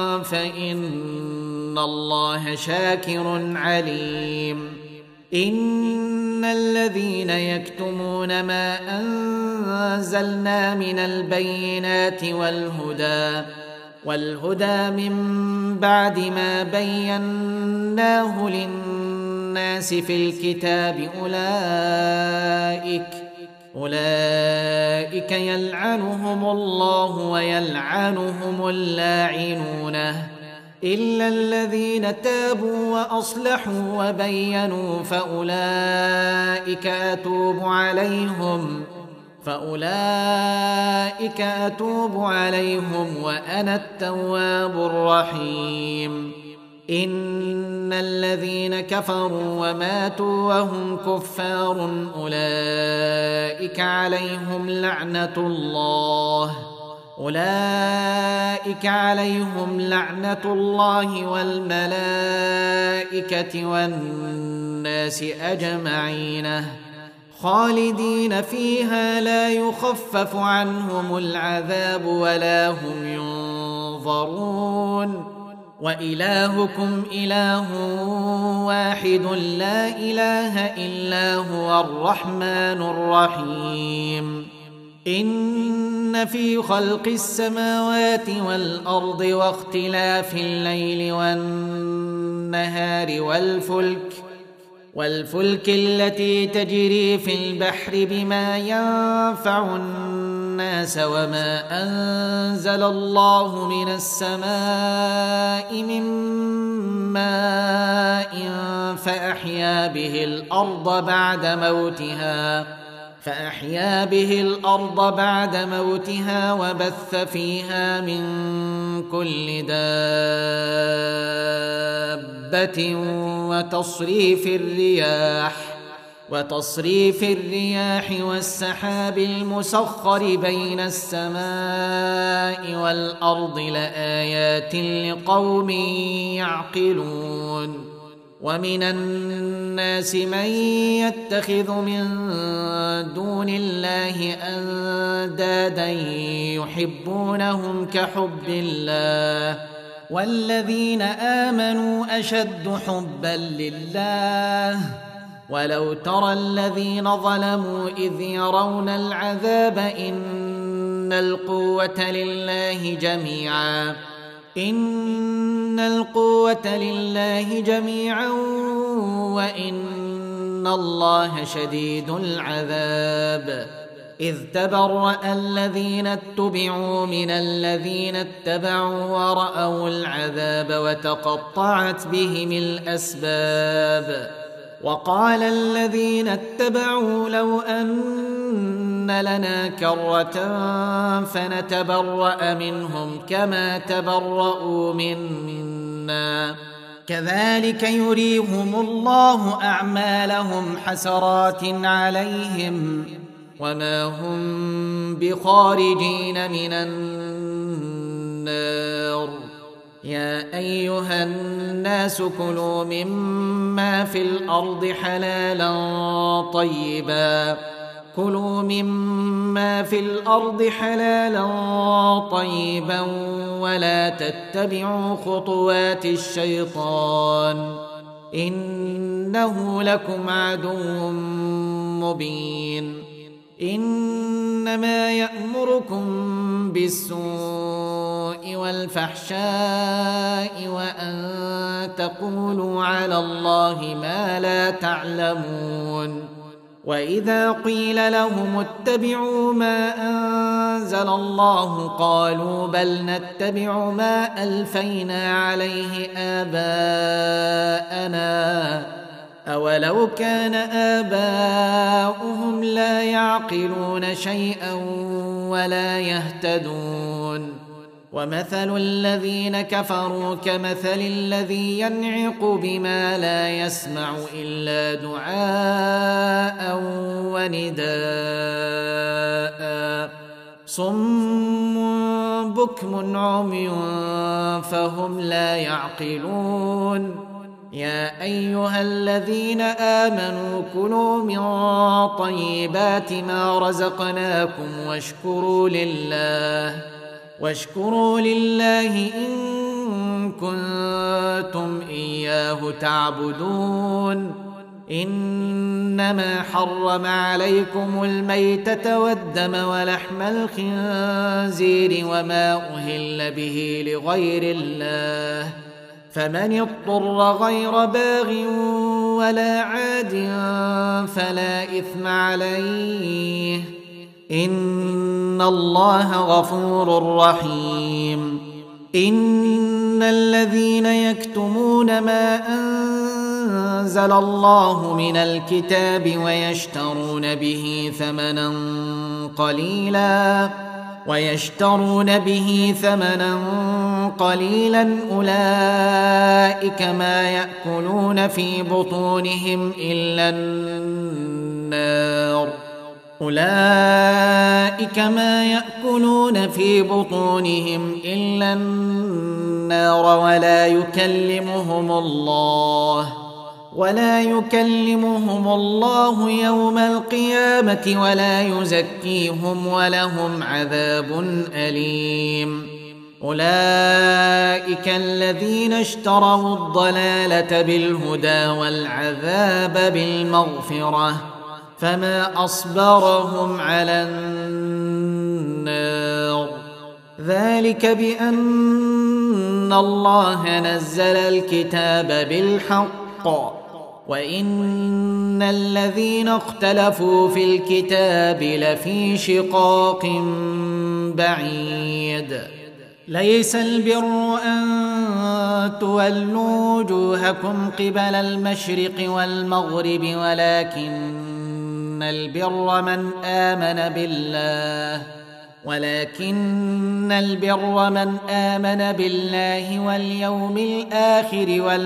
فإن الله شاكر عليم إن الذين يكتمون ما أنزلنا من البينات والهدى والهدى من بعد ما بيناه للناس في الكتاب أولئك أولئك يلعنهم الله ويلعنهم اللاعنون إلا الذين تابوا وأصلحوا وبينوا فأولئك أتوب عليهم فأولئك أتوب عليهم وأنا التواب الرحيم إن الذين كفروا وماتوا وهم كفار أولئك عليهم لعنة الله أولئك عليهم لعنة الله والملائكة والناس أجمعين خالدين فيها لا يخفف عنهم العذاب ولا هم ينظرون وإلهكم إله واحد لا إله إلا هو الرحمن الرحيم إن في خلق السماوات والأرض واختلاف الليل والنهار والفلك والفلك التي تجري في البحر بما ينفع الناس وما أنزل الله من السماء من ماء فأحيا به الأرض بعد موتها فأحيا به الأرض بعد موتها وبث فيها من كل دابة وتصريف الرياح وتصريف الرياح والسحاب المسخر بين السماء والأرض لآيات لقوم يعقلون ومن الناس من يتخذ من دون الله أندادا يحبونهم كحب الله والذين آمنوا أشد حبا لله ولو ترى الذين ظلموا إذ يرون العذاب إن القوة لله جميعا إن القوة لله جميعا وإن الله شديد العذاب. إذ تبرأ الذين اتبعوا من الذين اتبعوا ورأوا العذاب وتقطعت بهم الأسباب. وقال الذين اتبعوا لو أن لنا كرة فنتبرأ منهم كما تبرؤوا منا كذلك يريهم الله أعمالهم حسرات عليهم وما هم بخارجين من النار. يا أيها الناس كلوا مما في الأرض حلالا طيبا كلوا مما في الأرض حلالا طيبا ولا تتبعوا خطوات الشيطان إنه لكم عدو مبين. إنما يأمركم بالسوء والفحشاء وأن تقولوا على الله ما لا تعلمون. وإذا قيل لهم اتبعوا ما أنزل الله قالوا بل نتبع ما ألفينا عليه آباءنا أولو كان آباؤهم لا يعقلون شيئا ولا يهتدون. ومثل الذين كفروا كمثل الذي ينعق بما لا يسمع إلا دعاء ونداء صم بكم عمي فهم لا يعقلون. يا أيها الذين آمنوا كلوا من طيبات ما رزقناكم واشكروا لله واشكروا لله إن كنتم إياه تعبدون. إنما حرم عليكم الميتة والدم ولحم الخنزير وما أهل به لغير الله فمن اضطر غير باغ ولا عاد فلا إثم عليه إن الله غفور رحيم. إن الذين يكتمون ما أنزل الله من الكتاب ويشترون به ثمنا قليلا ويشترون به ثمنا قليلا أولئك ما يأكلون في بطونهم إلا النار أولئك ما يأكلون في بطونهم إلا النار ولا يكلمهم الله ولا يكلمهم الله يوم القيامة ولا يزكيهم ولهم عذاب أليم. أولئك الذين اشتروا الضلالة بالهدى والعذاب بالمغفرة فما أصبرهم على النار. ذلك بأن الله نزل الكتاب بالحق وإن الذين اختلفوا في الكتاب لفي شقاق بعيد. ليس البر أن تولوا وجوهكم قبل المشرق والمغرب ولكن البر من آمن بالله ولكن البر من آمن بالله واليوم الآخر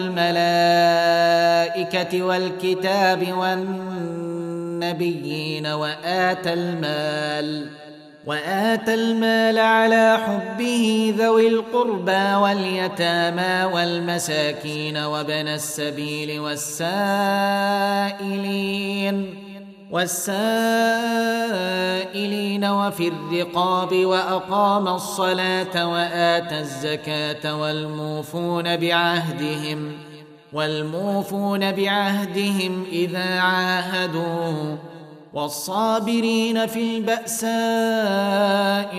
والملائكة والكتاب والنبيين وآتى المال وآتى المال على حبه ذوي القربى واليتامى والمساكين وابن السبيل والسائلين والسائلين وفي الرقاب وأقام الصلاة وآتى الزكاة والموفون بعهدهم والموفون بعهدهم إذا عاهدوا والصابرين في البأساء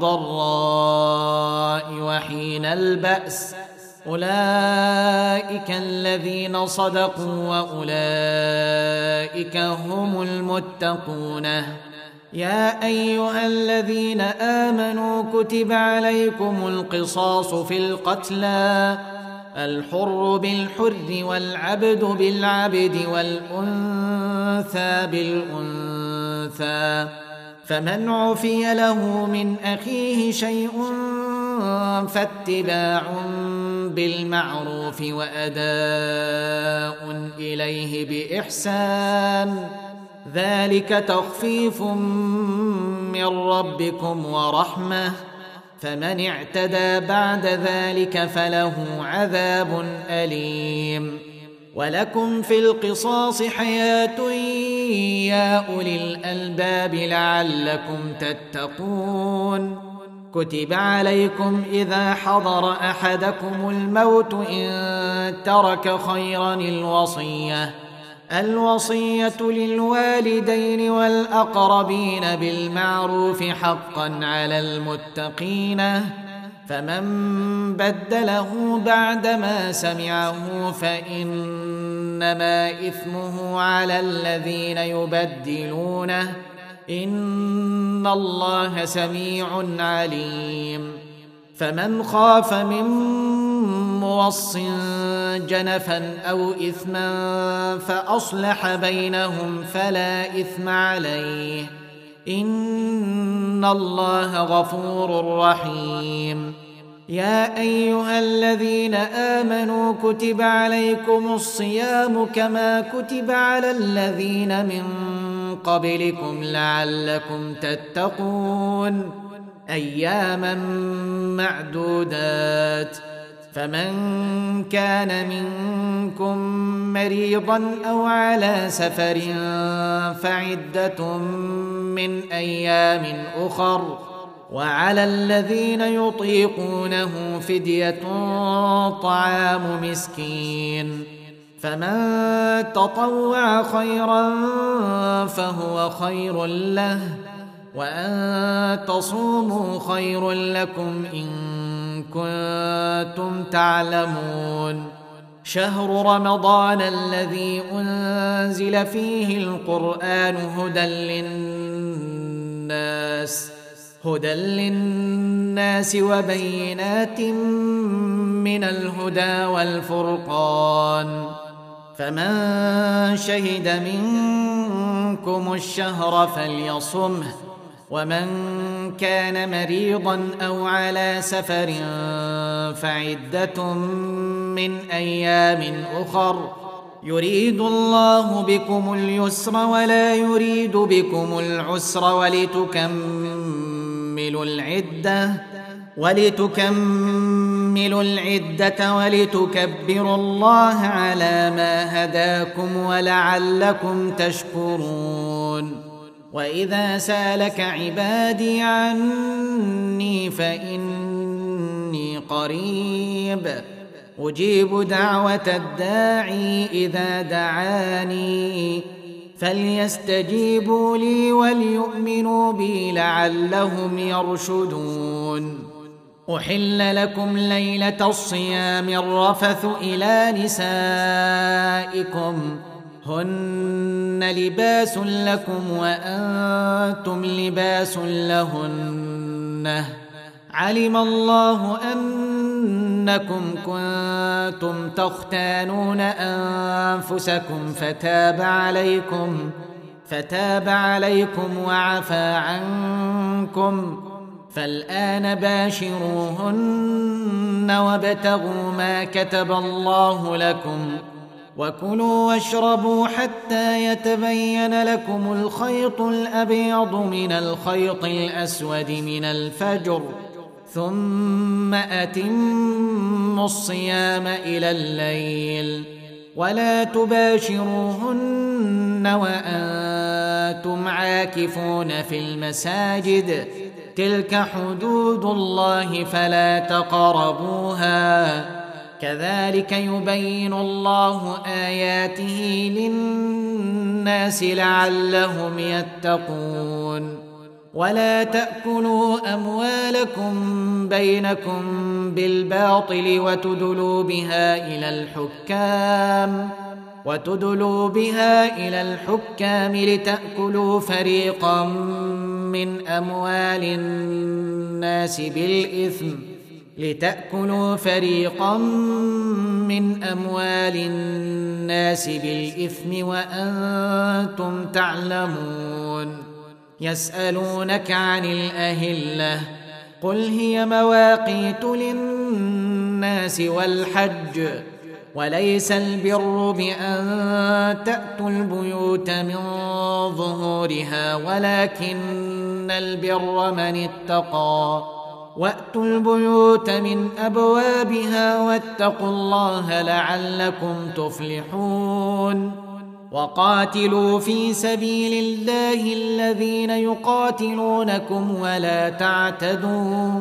والضراء وحين البأس أولئك الذين صدقوا وأولئك هم المتقون. يا أيها الذين آمنوا كتب عليكم القصاص في القتلى الحر بالحر والعبد بالعبد والأنثى بالأنثى فمن عفي له من أخيه شيء فاتباع بالمعروف وأداء إليه بإحسان ذلك تخفيف من ربكم ورحمة فمن اعتدى بعد ذلك فله عذاب أليم. ولكم في القصاص حياة يا أولي الألباب لعلكم تتقون. كتب عليكم إذا حضر أحدكم الموت إن ترك خيرا الوصية الوصية للوالدين والأقربين بالمعروف حقا على المتقين فمن بدله بعدما سمعه فإنما إثمه على الذين يبدلونه إن الله سميع عليم. فمن خاف من موص جنفا أو إثما فأصلح بينهم فلا إثم عليه إن الله غفور رحيم. يا أيها الذين آمنوا كتب عليكم الصيام كما كتب على الذين من قبلكم لعلكم تتقون أياما معدودات فمن كان منكم مريضا أو على سفر فعدة من أيام أخر وعلى الذين يطيقونه فدية طعام مسكين فمن تطوع خيرا فهو خير له وأن تصوموا خير لكم إن كنتم تعلمون. شهر رمضان الذي أنزل فيه القرآن هدى للناس هدى للناس وبينات من الهدى والفرقان فمن شهد منكم الشهر فليصمه ومن كان مريضا أو على سفر فعدة من أيام أخر يريد الله بكم اليسر ولا يريد بكم العسر ولتكملوا العدة ولتكملوا العدة ولتكبروا الله على ما هداكم ولعلكم تشكرون. وإذا سالك عبادي عني فإني قريب أجيب دعوة الداعي إذا دعاني فليستجيبوا لي وليؤمنوا بي لعلهم يرشدون. أحل لكم ليلة الصيام الرفث إلى نسائكم هن لباس لكم وأنتم لباس لهن علم الله أنكم كنتم تختانون أنفسكم فتاب عليكم فتاب عليكم وعفى عنكم فالآن باشروهن وابتغوا ما كتب الله لكم وكلوا واشربوا حتى يتبين لكم الخيط الأبيض من الخيط الأسود من الفجر ثم أتموا الصيام إلى الليل ولا تباشروهن وأنتم عاكفون في المساجد تلك حدود الله فلا تقربوها كذلك يبين الله آياته للناس لعلهم يتقون ولا تأكلوا أموالكم بينكم بالباطل وتدلوا بها إلى الحكام وتدلوا بها إلى الحكام لتأكلوا فريقا من أموال الناس بالإثم لتأكلوا فريقا من أموال الناس بالإثم وأنتم تعلمون يسألونك عن الأهلة قل هي مواقيت للناس والحج وليس البر بأن تأتوا البيوت من ظهورها ولكن البر من اتقى وأتوا البيوت من أبوابها واتقوا الله لعلكم تفلحون وقاتلوا في سبيل الله الذين يقاتلونكم ولا تعتدوا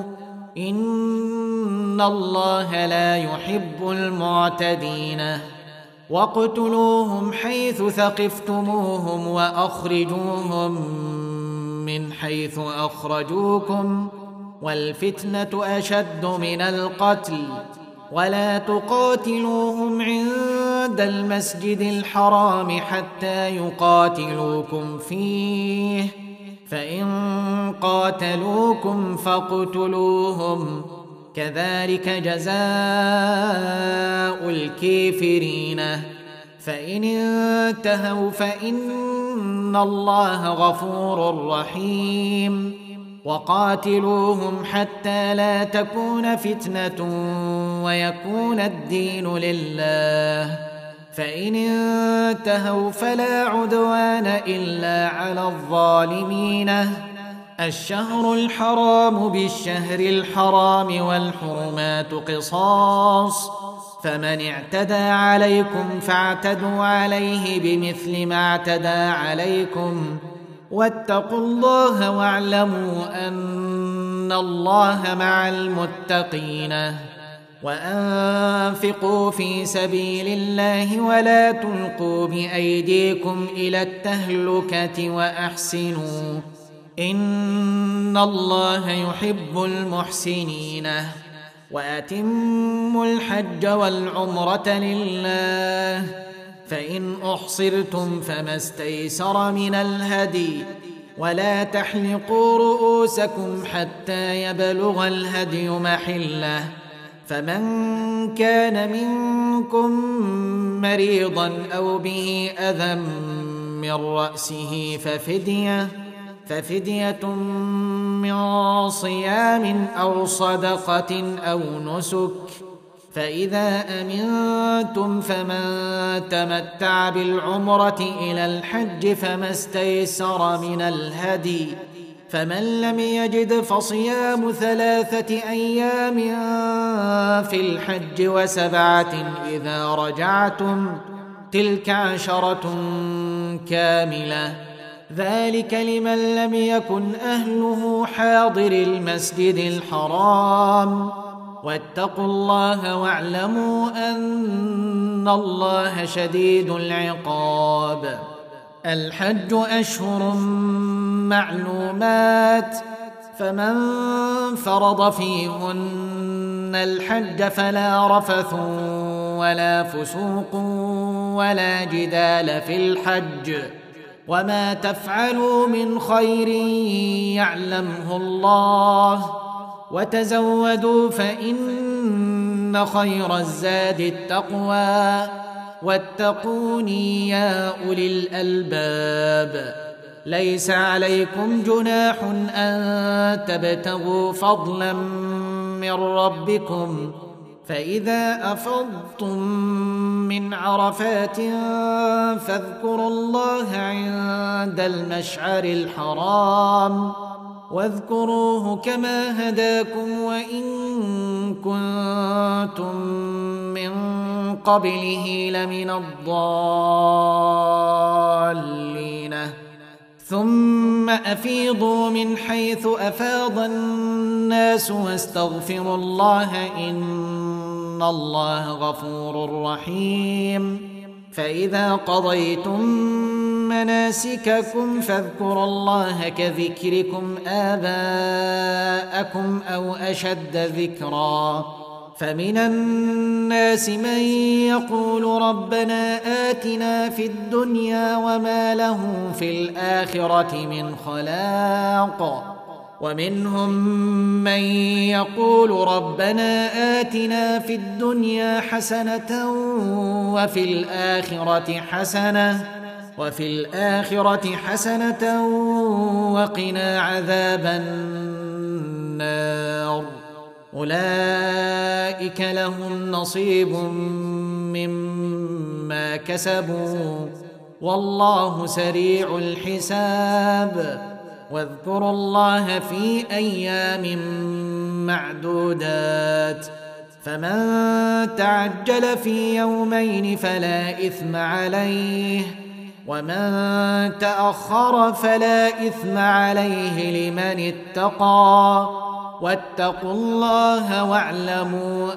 إن الله لا يحب المعتدين واقتلوهم حيث ثقفتموهم وأخرجوهم من حيث أخرجوكم والفتنة أشد من القتل ولا تقاتلوهم عند المسجد الحرام حتى يقاتلوكم فيه فإن قاتلوكم فاقتلوهم كذلك جزاء الكافرين فإن انتهوا فإن الله غفور رحيم وقاتلوهم حتى لا تكون فتنة ويكون الدين لله فإن انتهوا فلا عدوان إلا على الظالمين الشهر الحرام بالشهر الحرام والحرمات قصاص فمن اعتدى عليكم فاعتدوا عليه بمثل ما اعتدى عليكم واتقوا الله واعلموا أن الله مع المتقين وأنفقوا في سبيل الله ولا تلقوا بأيديكم إلى التهلكة وأحسنوا إن الله يحب المحسنين وأتموا الحج والعمرة لله فإن أحصرتم فما استيسر من الهدي ولا تحلقوا رؤوسكم حتى يبلغ الهدي محله فمن كان منكم مريضا أو به أذى من رأسه ففدية ففدية من صيام أو صدقة أو نسك فإذا أمنتم فمن تمتع بالعمرة إلى الحج فما استيسر من الهدي فمن لم يجد فصيام ثلاثة أيام في الحج وسبعة إذا رجعتم تلك عشرة كاملة ذلك لمن لم يكن أهله حاضر المسجد الحرام واتقوا الله واعلموا أن الله شديد العقاب الحج أشهر معلومات فمن فرض فيهن الحج فلا رفث ولا فسوق ولا جدال في الحج وما تفعلوا من خير يعلمه الله وتزودوا فإن خير الزاد التقوى واتقوني يا أولي الألباب ليس عليكم جناح أن تبتغوا فضلا من ربكم فإذا أفضتم من عرفات فاذكروا الله عند المشعر الحرام واذكروه كما هداكم وإن كنتم من قبله لمن الضالين ثم أفيضوا من حيث أفاض الناس واستغفروا الله إن إن الله غفور رحيم. فإذا قضيتم مناسككم فاذكروا الله كذكركم آباءكم أو أشد ذكرا. فمن الناس من يقول ربنا آتنا في الدنيا وما له في الآخرة من خلاق، ومنهم من يقول ربنا آتنا في الدنيا حسنة وفي الآخرة حسنة وفي الآخرة حسنة وقنا عذاب النار. أولئك لهم نصيب مما كسبوا والله سريع الحساب. واذكروا الله في أيام معدودات، فمن تعجل في يومين فلا إثم عليه، ومن تأخر فلا إثم عليه لمن اتقى. واتقوا الله واعلموا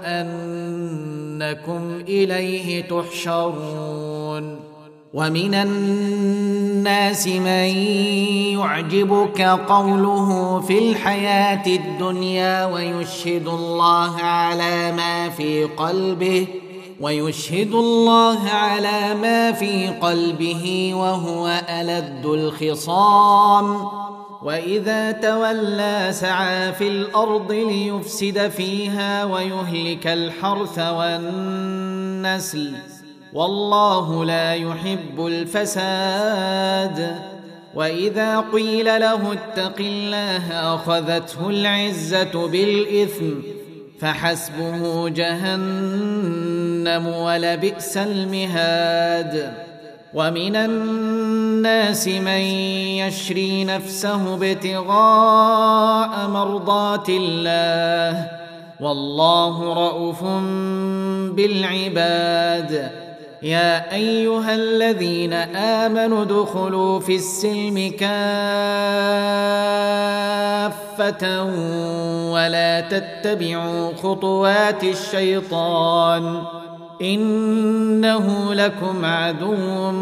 أنكم إليه تحشرون. ومن الناس من يعجبك قوله في الحياة الدنيا ويشهد الله على ما في قلبه ويشهد الله على ما في قلبه وهو ألد الخصام. وإذا تولى سعى في الأرض ليفسد فيها ويهلك الحرث والنسل والله لا يحب الفساد. وإذا قيل له اتق الله أخذته العزة بالإثم فحسبه جهنم ولبئس المهاد. ومن الناس من يشري نفسه ابتغاء مرضات الله والله رءوف بالعباد. يا أيها الذين آمنوا ادخلوا في السلم كافة ولا تتبعوا خطوات الشيطان إنه لكم عدو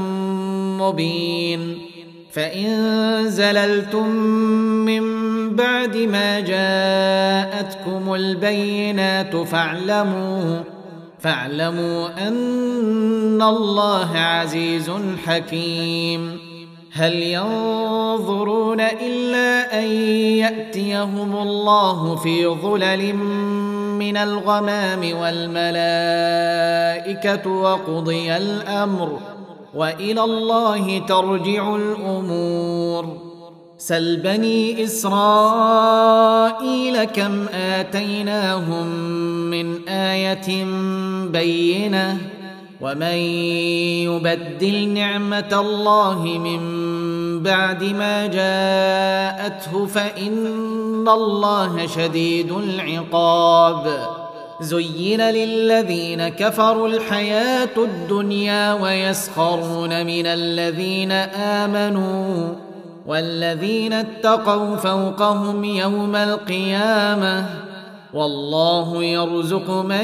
مبين. فإن زللتم من بعد ما جاءتكم البينات فاعلموا فاعلموا أن الله عزيز حكيم. هل ينظرون إلا أن يأتيهم الله في ظلل من الغمام والملائكة وقضي الأمر وإلى الله ترجع الأمور. سل بني إسرائيل كم آتيناهم من آية بينة ومن يبدل نعمة الله من بعد ما جاءته فإن الله شديد العقاب. زين للذين كفروا الحياة الدنيا ويسخرون من الذين آمنوا والذين اتقوا فوقهم يوم القيامة والله يرزق من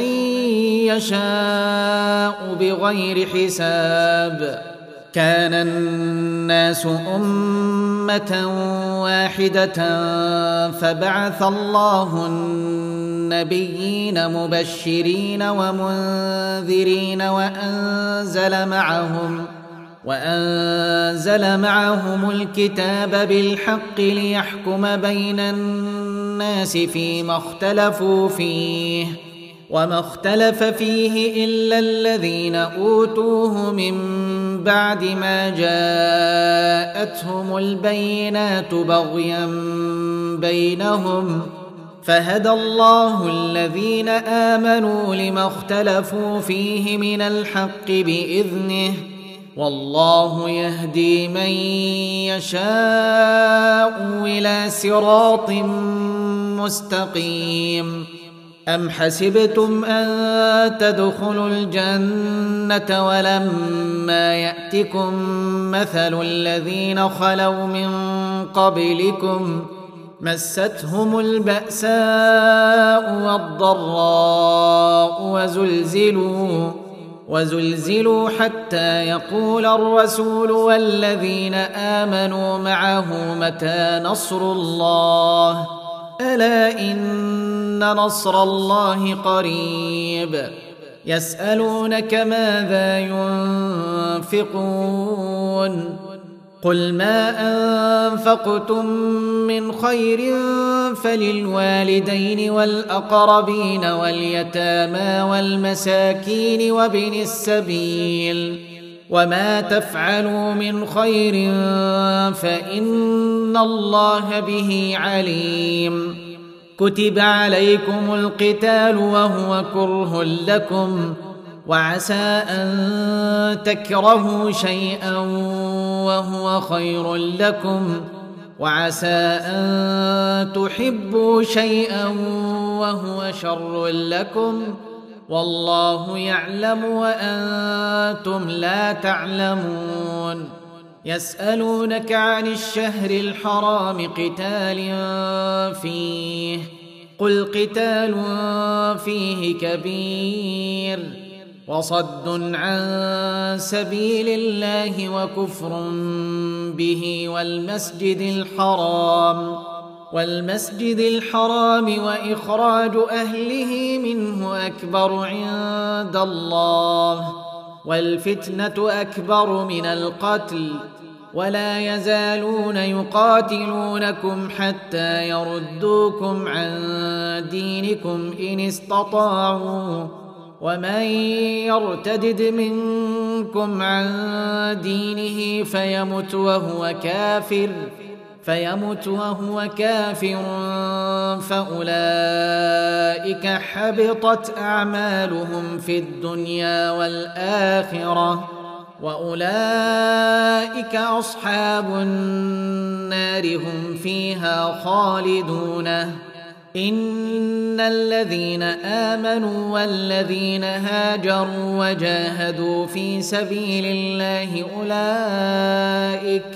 يشاء بغير حساب. كان الناس أمة واحدة فبعث الله النبيين مبشرين ومنذرين وأنزل معهم وأنزل معهم الكتاب بالحق ليحكم بين الناس فيما اختلفوا فيه وما اختلف فيه إلا الذين أوتوه من بعد ما جاءتهم البينات بغيا بينهم فهدى الله الذين آمنوا لما اختلفوا فيه من الحق بإذنه والله يهدي من يشاء إلى صراط مستقيم. أم حسبتم أن تدخلوا الجنة ولما يأتكم مثل الذين خلوا من قبلكم مستهم البأساء والضراء وزلزلوا وزلزلوا حتى يقول الرسول والذين آمنوا معه متى نصر الله ألا إن نصر الله قريب يسألونك ماذا ينفقون قل ما أنفقتم من خير فللوالدين والأقربين واليتامى والمساكين وابن السبيل وما تفعلوا من خير فإن الله به عليم كتب عليكم القتال وهو كره لكم وعسى أن تكرهوا شيئا وهو خير لكم وعسى أن تحبوا شيئا وهو شر لكم والله يعلم وأنتم لا تعلمون يسألونك عن الشهر الحرام قتال فيه قل قتال فيه كبير وصد عن سبيل الله وكفر به والمسجد الحرام والمسجد الحرام وإخراج أهله منه أكبر عند الله والفتنة أكبر من القتل ولا يزالون يقاتلونكم حتى يردوكم عن دينكم إن استطاعوا ومن يرتدد منكم عن دينه فيمت وهو كافر فيمت وهو كافر فأولئك حبطت أعمالهم في الدنيا والآخرة وأولئك أصحاب النار هم فيها خالدون إن الذين آمنوا والذين هاجروا وجاهدوا في سبيل الله أولئك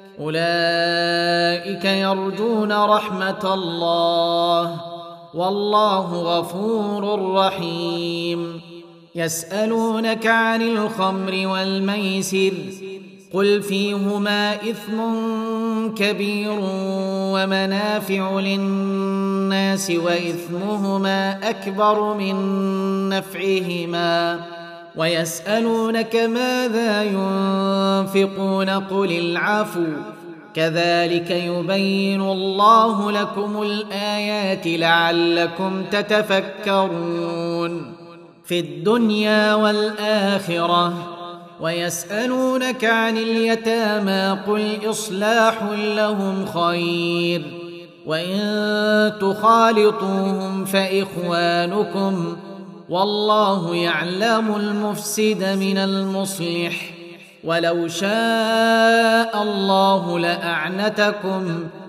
أولئك يرجون رحمة الله والله غفور رحيم يسألونك عن الخمر والميسر قل فيهما إثم كبير ومنافع للناس وإثمهما أكبر من نفعهما ويسألونك ماذا ينفقون قل العفو كذلك يبين الله لكم الآيات لعلكم تتفكرون في الدنيا والآخرة ويسألونك عن اليتامى قل إصلاح لهم خير وإن تخالطوهم فإخوانكم والله يعلم المفسد من المصلح ولو شاء الله لأعنتكم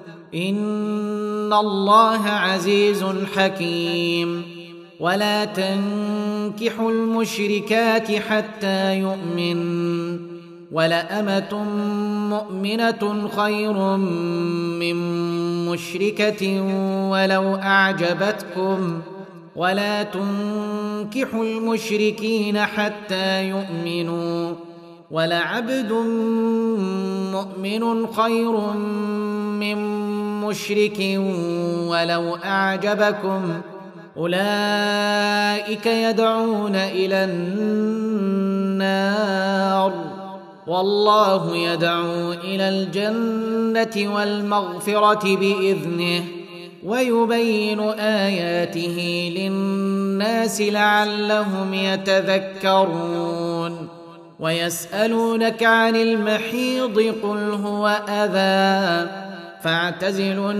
إن الله عزيز حكيم ولا تنكحوا المشركات حتى يؤمن ولأمة مؤمنة خير من مشركة ولو أعجبتكم ولا تنكحوا المشركين حتى يؤمنوا ولعبد مؤمن خير من مشرك ولو أعجبكم أولئك يدعون إلى النار والله يدعو إلى الجنة والمغفرة بإذنه ويبين آياته للناس لعلهم يتذكرون ويسألونك عن المحيض قل هو أذى فاعتزلوا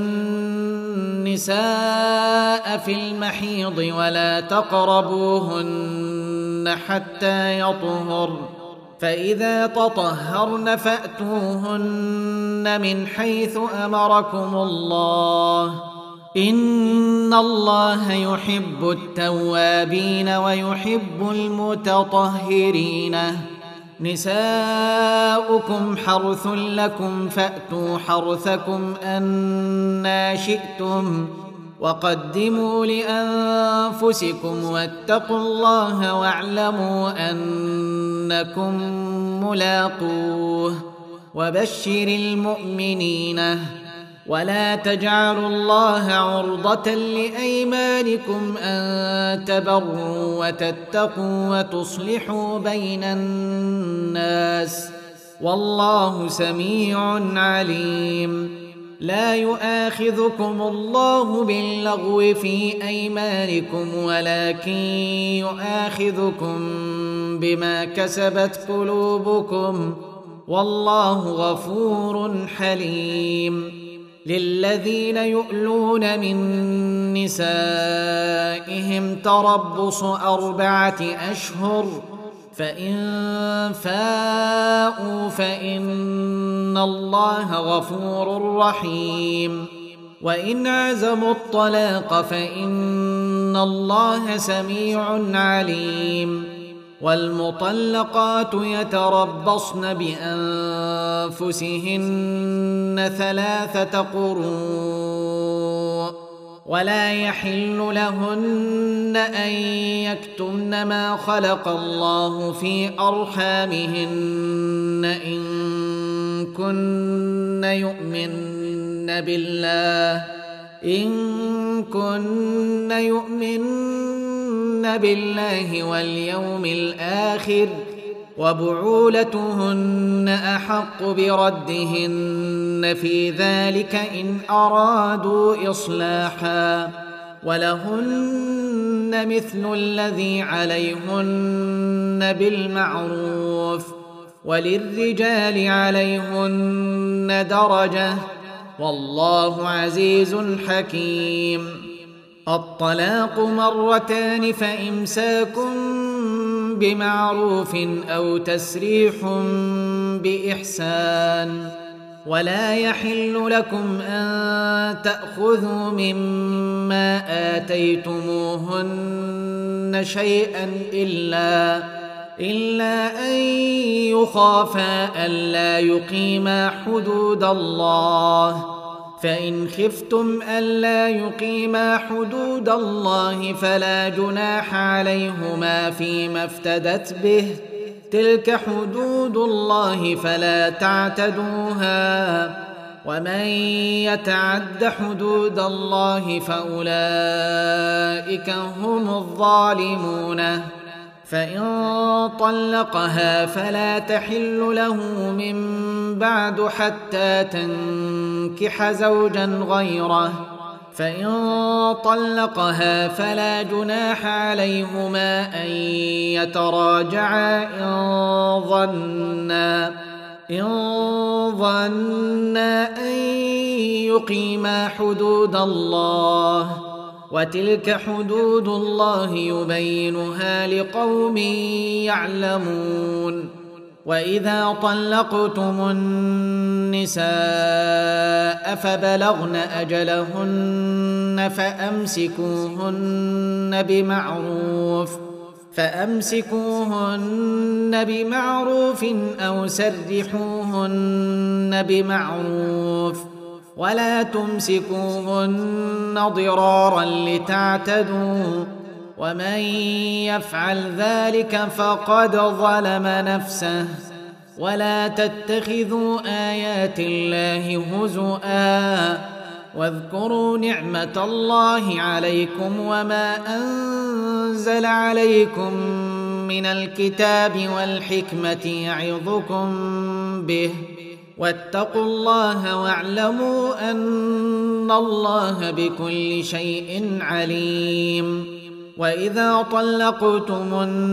النساء في المحيض ولا تقربوهن حتى يطهرن فإذا تطهرن فأتوهن من حيث أمركم الله إن الله يحب التوابين ويحب المتطهرين نساؤكم حرث لكم فأتوا حرثكم أنى شئتم وقدموا لأنفسكم واتقوا الله واعلموا أنكم ملاقوه وبشر المؤمنين ولا تجعلوا الله عرضة لأيمانكم أن تبروا وتتقوا وتصلحوا بين الناس والله سميع عليم. لا يؤاخذكم الله باللغو في أيمانكم ولكن يؤاخذكم بما كسبت قلوبكم والله غفور حليم. للذين يؤلون من نسائهم تربص أربعة أشهر فإن فاءوا فإن الله غفور رحيم. وإن عزموا الطلاق فإن الله سميع عليم. والمطلقات يتربصن بأنفسهن ثلاثة قروء ولا يحل لهن أن يكتمن ما خلق الله في أرحامهن إن كن يؤمن بالله إن كن يؤمن بالله واليوم الآخر وبعولتهن أحق بردهن في ذلك إن أرادوا إصلاحا ولهن مثل الذي عليهن بالمعروف وللرجال عليهن درجة والله عزيز حكيم. الطلاق مرتان فإمساك بمعروف أو تسريح بإحسان ولا يحل لكم أن تأخذوا مما آتيتموهن شيئا إلا إلا أن يخافا ألا يقيما حدود الله فإن خفتم ألا يقيما حدود الله فلا جناح عليهما فيما افتدت به تلك حدود الله فلا تعتدوها ومن يتعد حدود الله فأولئك هم الظالمون. فإن طلقها فلا تحل له من بعد حتى تنكح زوجا غيره فإن طلقها فلا جناح عليهما أن يتراجعا إن ظنا إن ظنا أن يقيما حدود الله وتلك حدود الله يبينها لقوم يعلمون. وإذا طلقتم النساء فبلغن أجلهن فأمسكوهن بمعروف فأمسكوهن بمعروف أو سرحوهن بمعروف ولا تمسكوهن ضرارا لتعتدوا ومن يفعل ذلك فقد ظلم نفسه. ولا تتخذوا آيات الله هزؤا واذكروا نعمة الله عليكم وما أنزل عليكم من الكتاب والحكمة يعظكم به واتقوا الله واعلموا أن الله بكل شيء عليم. وإذا طلقتم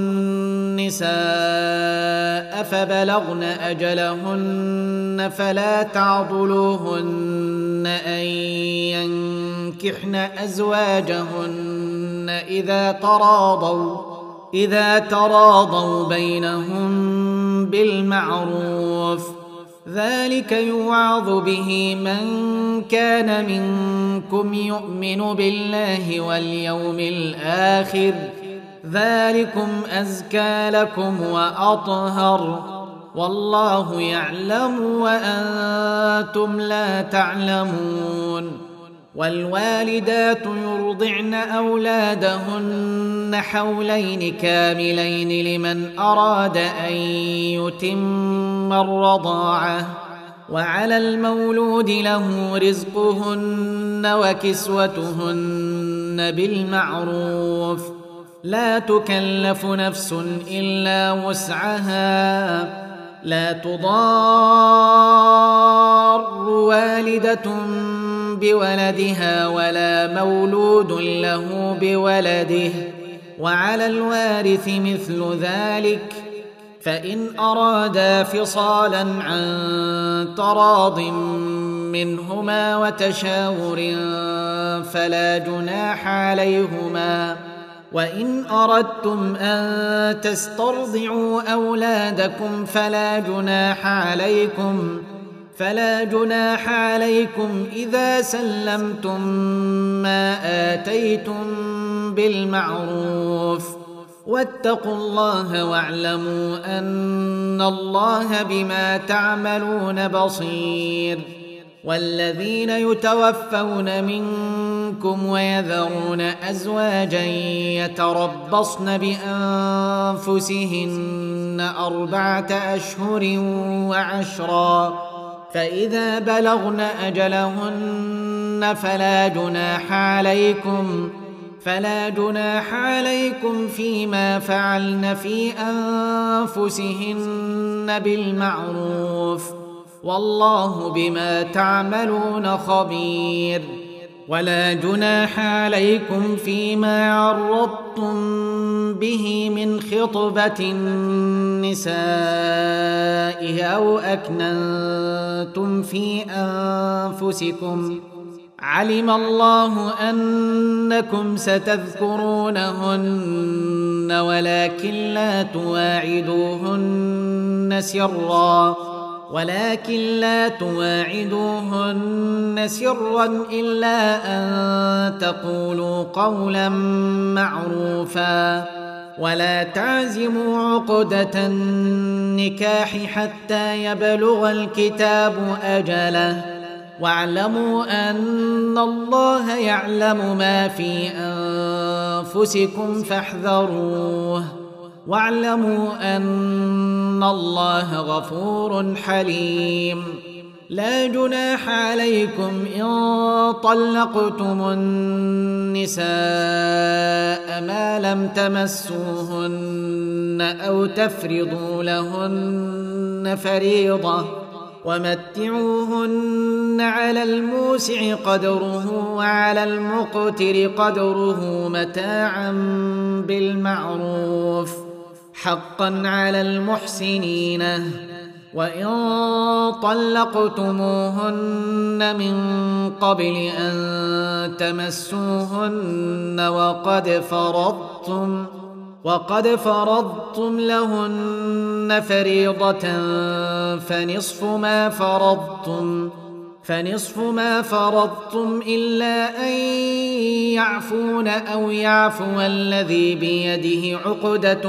النساء فبلغن أجلهن فلا تعضلوهن أن ينكحن أزواجهن إذا تراضوا إذا تراضوا بينهم بالمعروف ذلك يوعظ به من كان منكم يؤمن بالله واليوم الآخر ذلكم أزكى لكم وأطهر والله يعلم وأنتم لا تعلمون. والوالدات يرضعن أولادهن حولين كاملين لمن أراد أن يتم الرضاعة، وعلى المولود له رزقهن وكسوتهن بالمعروف، لا تكلف نفس إلا وسعها، لا تضار والدة بولدها ولا مولود له بولده، وعلى الوارث مثل ذلك، فإن أرادا فصالا عن تراض منهما وتشاور فلا جناح عليهما. وإن أردتم أن تسترضعوا أولادكم فلا جناح عليكم فلا جناح عليكم إذا سلمتم ما آتيتم بالمعروف، واتقوا الله واعلموا أن الله بما تعملون بصير. والذين يتوفون منكم ويذرون أزواجا يتربصن بأنفسهن أربعة أشهر وعشرا، فإذا بلغن أجلهن فلا جناح عليكم فلا جناح عليكم فيما فعلن في أنفسهن بالمعروف، والله بما تعملون خبير. ولا جناح عليكم فيما عرضتم به من خطبة النساء أو أكننتم في أنفسكم، علم الله أنكم ستذكرونهن ولكن لا تواعدوهن سرا ولكن لا تواعدوهن سرا إلا أن تقولوا قولا معروفا، ولا تعزموا عقدة النكاح حتى يبلغ الكتاب أجله، واعلموا أن الله يعلم ما في أنفسكم فاحذروه، واعلموا أن الله غفور حليم. لا جناح عليكم إن طلقتم النساء ما لم تمسوهن أو تفرضوا لهن فريضة، ومتعوهن على الموسع قدره وعلى المقتر قدره متاعا بالمعروف، حقا على المحسنين. وإن طلقتموهن من قبل أن تمسوهن وقد فرضتم وقد فرضتم لهن فريضة فنصف ما فرضتم فنصف ما فرضتم إلا أن يعفون أو يعفو الذي بيده عقدة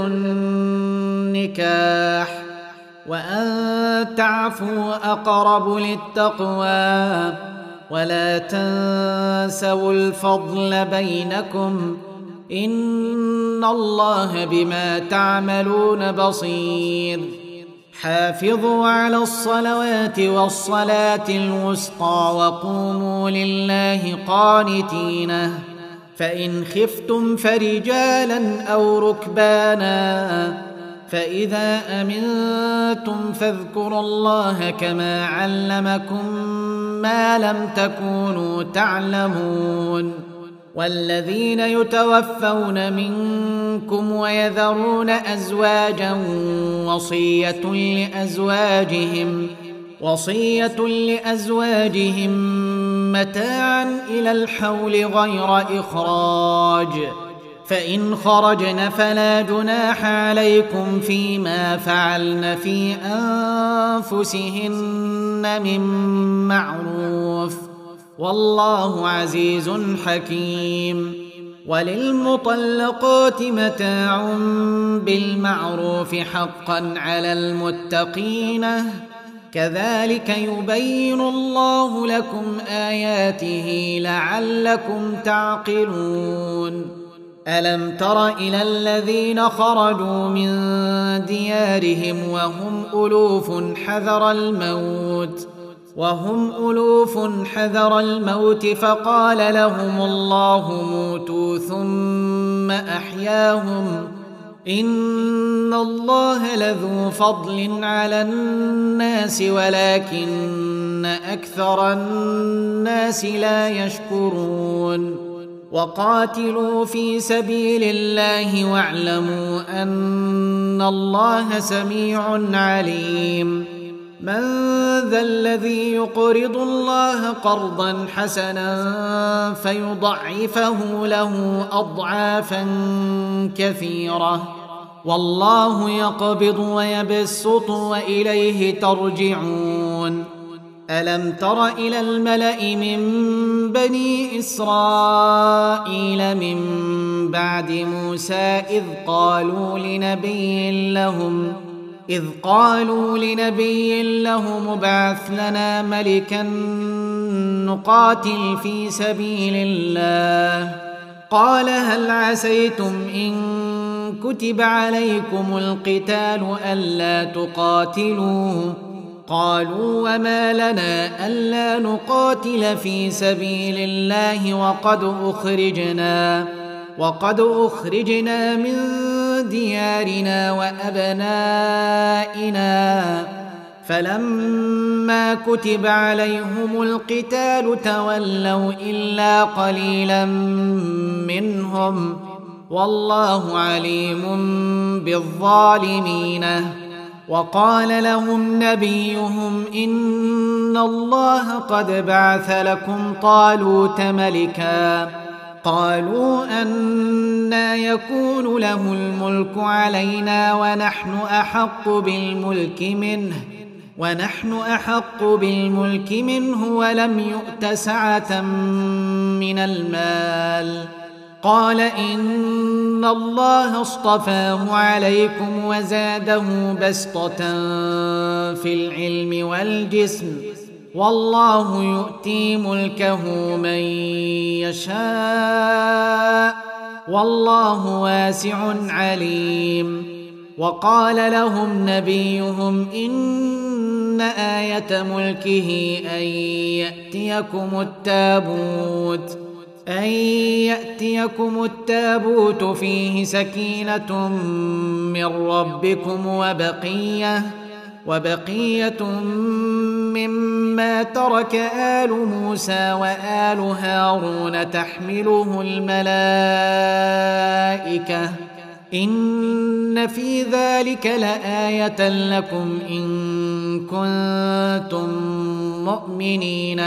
النكاح، وأن تعفوا أقرب للتقوى، ولا تنسوا الفضل بينكم، إن الله بما تعملون بصير. حافظوا على الصلوات والصلاة الوسطى وقوموا لله قانتين، فإن خفتم فرجالا أو ركبانا، فإذا أمنتم فاذكروا الله كما علمكم ما لم تكونوا تعلمون. والذين يتوفون منكم ويذرون أزواجا وصية لأزواجهم وصية لأزواجهم متاعا إلى الحول غير إخراج، فإن خرجن فلا جناح عليكم فيما فعلن في أنفسهن من معروف، والله عزيز حكيم. وللمطلقات متاع بالمعروف حقا على المتقين كذلك يبين الله لكم آياته لعلكم تعقلون ألم تر إلى الذين خرجوا من ديارهم وهم ألوف حذر الموت وهم ألوف حذر الموت فقال لهم الله موتوا ثم أحياهم إن الله لذو فضل على الناس ولكن أكثر الناس لا يشكرون وقاتلوا في سبيل الله واعلموا أن الله سميع عليم من ذا الذي يقرض الله قرضا حسنا فيضعفه له أضعافا كثيرة والله يقبض ويبسط وإليه ترجعون ألم تر إلى الملأ من بني إسرائيل من بعد موسى إذ قالوا لنبي لهم إذ قالوا لنبي لهم ابعث لنا ملكا نقاتل في سبيل الله قال هل عسيتم إن كتب عليكم القتال ألا تقاتلوا قالوا وما لنا ألا نقاتل في سبيل الله وقد أخرجنا وقد أخرجنا من ديارنا وأبنائنا فلما كتب عليهم القتال تولوا إلا قليلا منهم والله عليم بالظالمين وقال لهم نبيهم إن الله قد بعث لكم طالوت ملكا قالوا أنى يكون له الملك علينا ونحن أحق بالملك منه ونحن أحق بالملك منه ولم يؤت سعة من المال قال إن الله اصطفاه عليكم وزاده بسطة في العلم والجسم والله يؤتي ملكه من يشاء والله واسع عليم وقال لهم نبيهم إن آية ملكه أن يأتيكم التابوت أن يأتيكم التابوت فيه سكينة من ربكم وبقية وبقية مما ترك آل موسى وآل هارون تحمله الملائكة إن في ذلك لآية لكم إن كنتم مؤمنين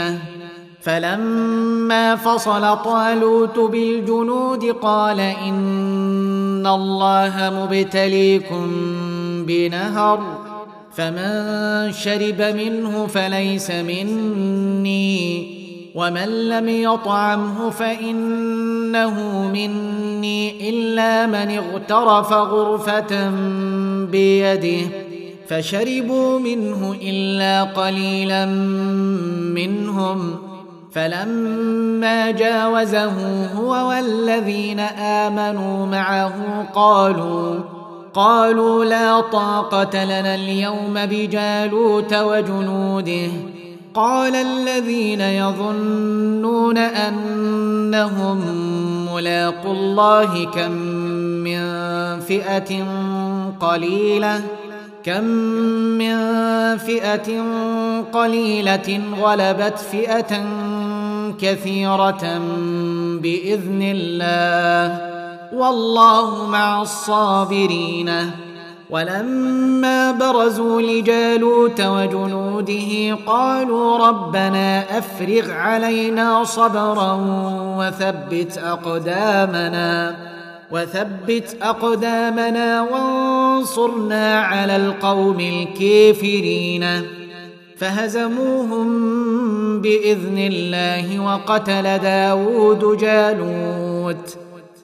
فلما فصل طالوت بالجنود قال إن الله مبتليكم بنهر فمن شرب منه فليس مني ومن لم يطعمه فإنه مني إلا من اغترف غرفة بيده فشربوا منه إلا قليلا منهم فلما جاوزه هو والذين آمنوا معه قالوا قالوا لا طاقة لنا اليوم بجالوت وجنوده قال الذين يظنون أنهم ملاقوا الله كم من فئة قليلة كم من فئة قليلة غلبت فئة كثيرة بإذن الله والله مع الصابرين ولما برزوا لجالوت وجنوده قالوا ربنا أفرغ علينا صبرا وثبت أقدامنا وثبت أقدامنا وانصرنا على القوم الكافرين فهزموهم بإذن الله وقتل داود جالوت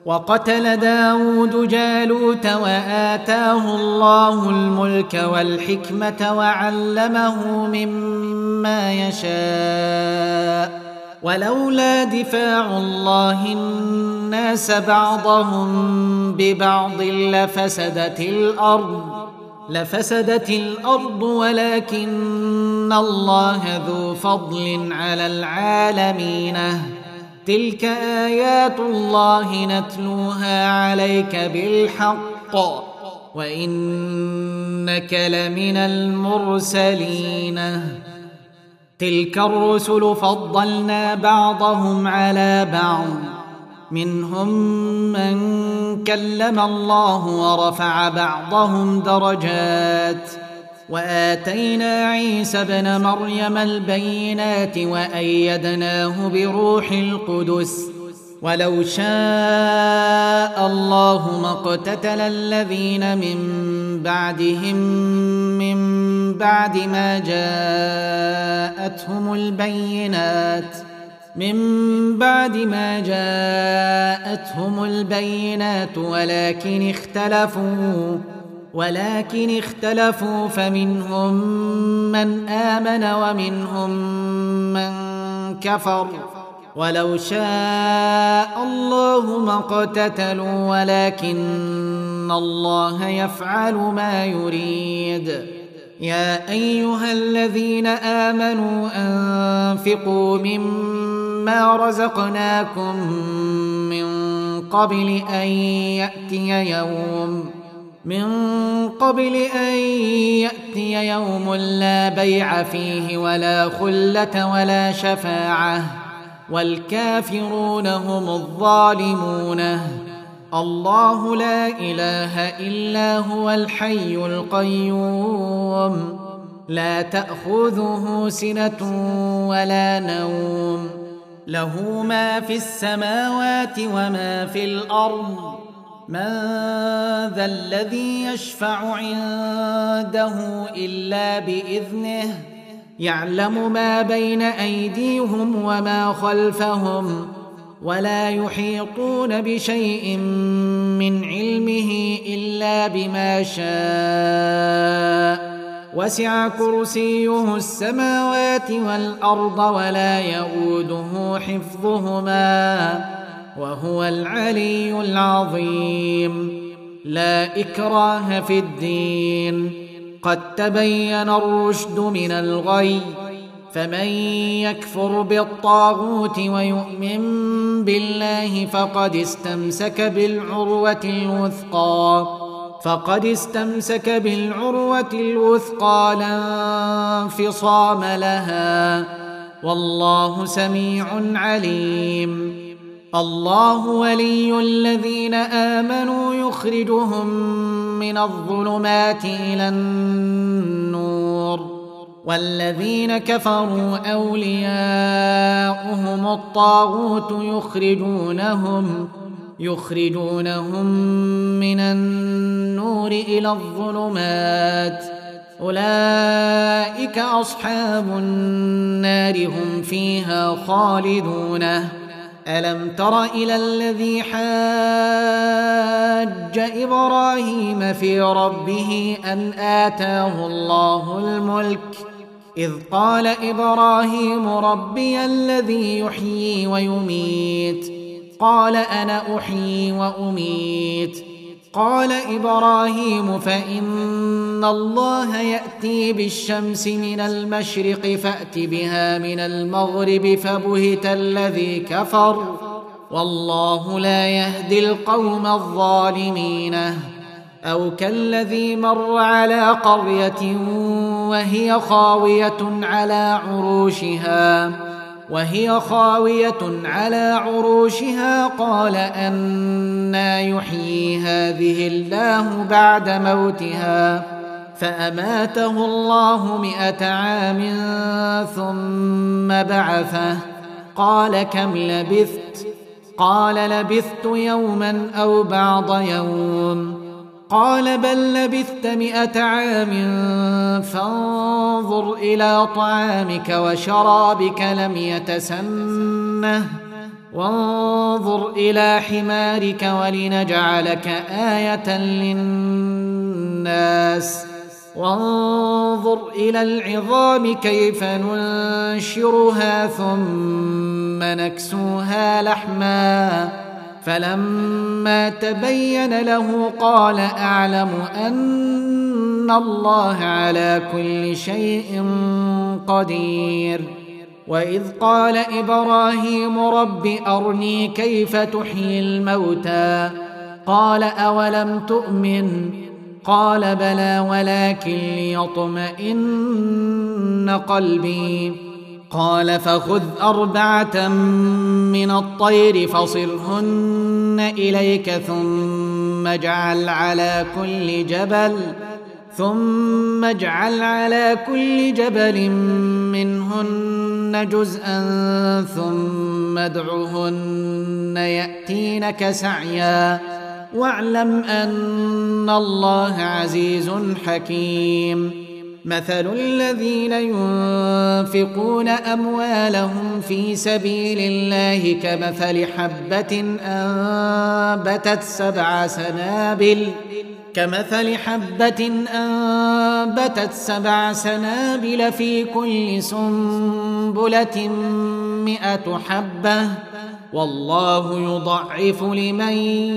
وقتل داود جالوت وآتاه الله الملك والحكمة وعلمه مما يشاء ولولا دفاع الله الناس بعضهم ببعض لفسدت الأرض لفسدت الأرض ولكن الله ذو فضل على العالمين تلك آيات الله نتلوها عليك بالحق وإنك لمن المرسلين تلك الرسل فضلنا بعضهم على بعض منهم من كلم الله ورفع بعضهم درجات وآتينا عيسى ابن مريم البينات وأيدناه بروح القدس ولو شاء الله ما اقتتل الذين من بعدهم من بعد ما جاءتهم البينات من بعد ما جاءتهم البينات ولكن اختلفوا ولكن اختلفوا فمنهم من آمن ومنهم من كفر ولو شاء الله ما اقتتلوا ولكن الله يفعل ما يريد يا أيها الذين آمنوا أنفقوا مما رزقناكم من قبل أن يأتي يوم من قبل أن يأتي يوم لا بيع فيه ولا خلة ولا شفاعة والكافرون هم الظالمون الله لا إله إلا هو الحي القيوم لا تأخذه سنة ولا نوم له ما في السماوات وما في الأرض من ذا الذي يشفع عنده إلا بإذنه يعلم ما بين أيديهم وما خلفهم ولا يحيطون بشيء من علمه إلا بما شاء وسع كرسيه السماوات والأرض ولا يؤوده حفظهما وهو العلي العظيم لا إكراه في الدين قد تبين الرشد من الغي فمن يكفر بالطاغوت ويؤمن بالله فقد استمسك بالعروة الوثقى فقد استمسك بالعروة الوثقى لا انفصام لها والله سميع عليم الله ولي الذين آمنوا يخرجهم من الظلمات إلى النور والذين كفروا أولياؤهم الطاغوت يخرجونهم يخرجونهم من النور إلى الظلمات أولئك أصحاب النار هم فيها خالدون ألم تر إلى الذي حاج إبراهيم في ربه أن آتاه الله الملك إذ قال إبراهيم ربي الذي يحيي ويميت قال أنا أحيي وأميت قال إبراهيم فإن الله يأتي بالشمس من المشرق فأت بها من المغرب فبهت الذي كفر والله لا يهدي القوم الظالمين أو كالذي مر على قرية وهي خاوية على عروشها وهي خاوية على عروشها قال أنى يحيي هذه الله بعد موتها فأماته الله مئة عام ثم بعثه قال كم لبثت قال لبثت يوما أو بعض يوم قال بل لبثت مئة عام فانظر إلى طعامك وشرابك لم يتسنه وانظر إلى حمارك ولنجعلك آية للناس وانظر إلى العظام كيف ننشرها ثم نكسوها لحما فلما تبين له قال أعلم أن الله على كل شيء قدير. وإذ قال إبراهيم رب أرني كيف تحيي الموتى قال أولم تؤمن قال بلى ولكن ليطمئن قلبي قال فخذ أربعة من الطير فصرهن إليك ثم اجعل على كل جبل ثم اجعل على كل جبل منهن جزءا ثم ادعهن يأتينك سعيا واعلم أن الله عزيز حكيم. مثل الذين ينفقون أموالهم في سبيل الله كمثل حبة أنبتت سبع سنابل كمثل حبة أنبتت سبع سنابل في كل سنبلة مئة حبة والله يضعف لمن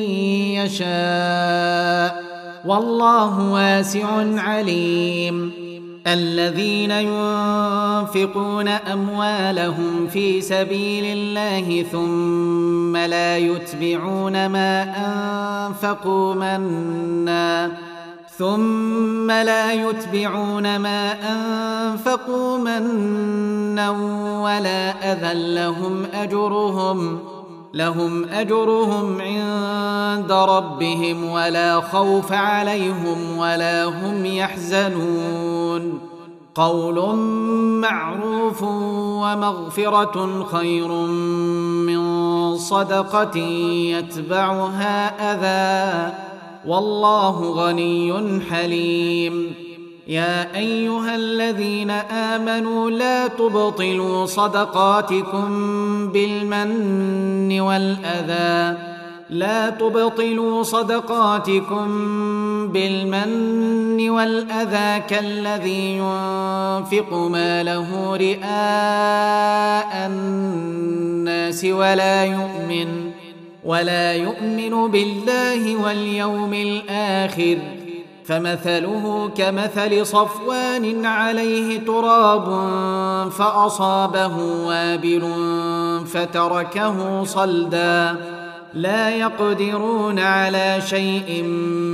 يشاء والله واسع عليم. الذين ينفقون أموالهم في سبيل الله ثم لا يتبعون ما أنفقوا منا ثم لا يتبعون ما أنفقوا منا ولا أذى لهم أجرهم لهم أجرهم عند ربهم ولا خوف عليهم ولا هم يحزنون. قول معروف ومغفرة خير من صدقة يتبعها أذى والله غني حليم. يا أيها الذين آمنوا لا تبطلوا صدقاتكم بالمن والأذى لا تبطلوا صدقاتكم بالمن والأذى كالذي ينفق ماله رئاء الناس ولا يؤمن ولا يؤمن بالله واليوم الآخر فمثله كمثل صفوان عليه تراب فأصابه وابل فتركه صلدا لا يقدرون على شيء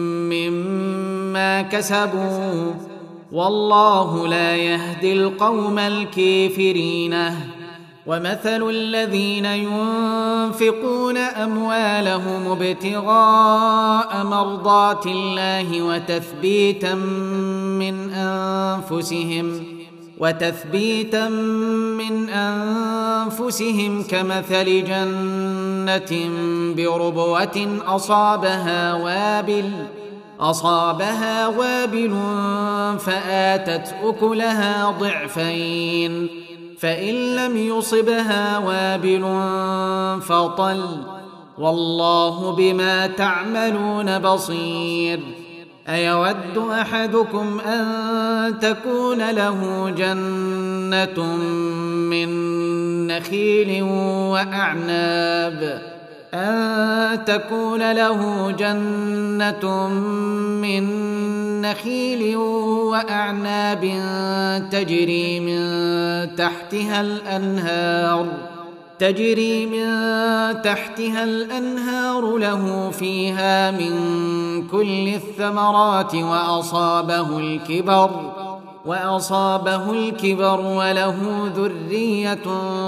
مما كسبوا والله لا يهدي القوم الكافرين. ومثل الذين ينفقون أموالهم ابتغاء مرضات الله وتثبيتا من أنفسهم وتثبيتا من أنفسهم كمثل جنة بربوة أصابها وابل أصابها وابل فآتت أكلها ضعفين فإن لم يصبها وابل فطل والله بما تعملون بصير. أيود أحدكم أن تكون له جنة من نخيل وأعناب أن تكون له جنة من نخيل وأعناب تجري من تحتها الأنهار تجري من تحتها الأنهار له فيها من كل الثمرات وأصابه الكبر وأصابه الكبر وله ذرية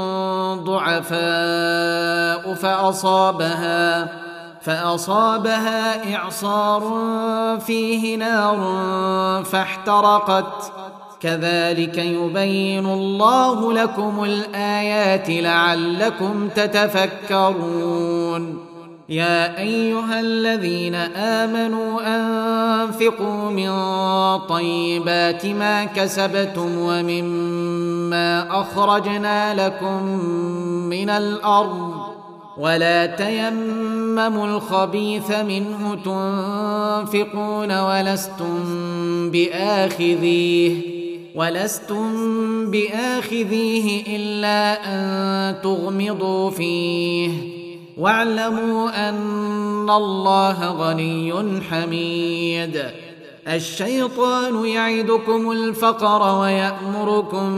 ضعفاء فأصابها فأصابها إعصار فيه نار فاحترقت كذلك يبين الله لكم الآيات لعلكم تتفكرون. يا أيها الذين آمنوا أنفقوا من طيبات ما كسبتم ومما أخرجنا لكم من الأرض ولا تيمموا الخبيث منه تنفقون ولستم بآخذيه ولستم بآخذيه إلا أن تغمضوا فيه واعلموا أن الله غني حميد. الشيطان يعدكم الفقر ويأمركم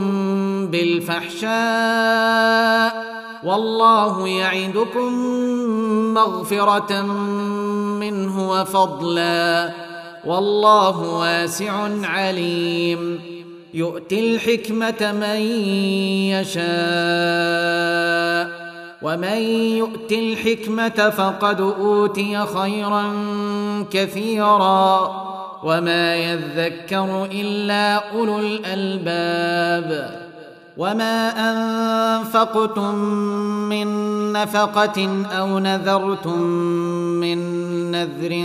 بالفحشاء والله يعدكم مغفرة منه وفضلا والله واسع عليم. يؤتي الحكمة من يشاء ومن يؤت الحكمة فقد أوتي خيرا كثيرا وما يذكر إلا أولو الألباب. وما أنفقتم من نفقة أو نذرتم من نذر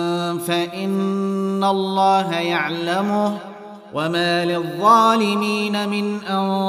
فإن الله يعلمه وما للظالمين من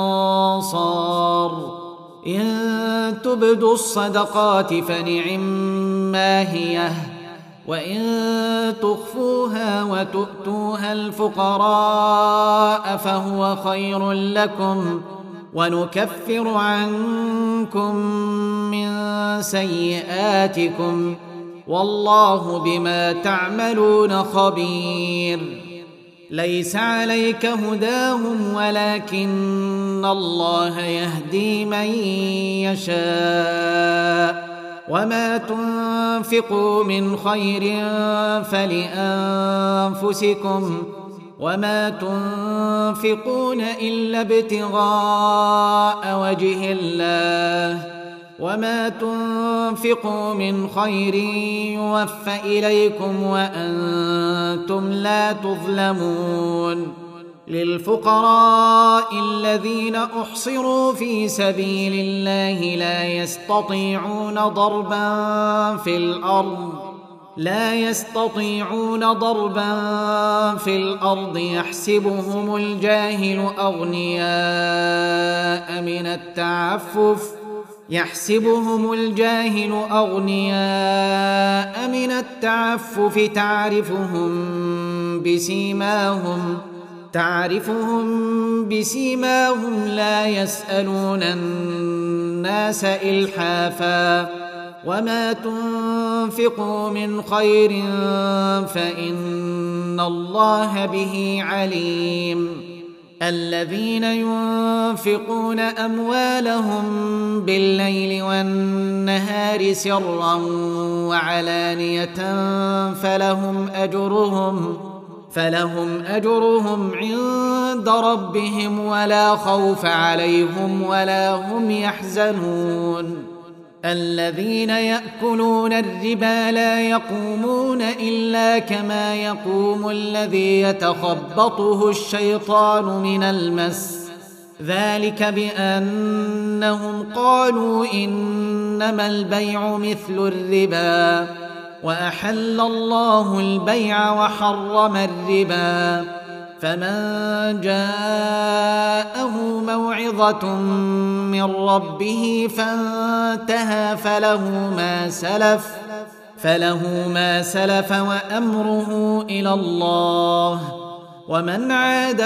أنصار. إن تبدوا الصدقات فنعما هي وإن تخفوها وتؤتوها الفقراء فهو خير لكم ونكفر عنكم من سيئاتكم والله بما تعملون خبير. ليس عليك هداهم ولكن الله يهدي من يشاء وما تنفقوا من خير فلأنفسكم وما تنفقون إلا ابتغاء وجه الله وما تنفقوا من خير يوفى إليكم وأنتم لا تظلمون. للفقراء الذين أحصروا في سبيل الله لا يستطيعون ضربا في الأرض لا يستطيعون ضربا في الأرض يحسبهم الجاهل أغنياء من التعفف يحسبهم الجاهل أغنياء من التعفف تعرفهم بسيماهم تعرفهم بسيماهم لا يسألون الناس إلحافا وما تنفقوا من خير فإن الله به عليم. الذين ينفقون أموالهم بالليل والنهار سرا وعلانية فلهم أجرهم فلهم أجرهم عند ربهم ولا خوف عليهم ولا هم يحزنون. الذين يأكلون الربا لا يقومون إلا كما يقوم الذي يتخبطه الشيطان من المس ذلك بأنهم قالوا إنما البيع مثل الربا وأحل الله البيع وحرم الربا. فمن جاءه موعظة من ربه فانتهى فله ما سلف فله ما سلف وأمره إلى الله ومن عاد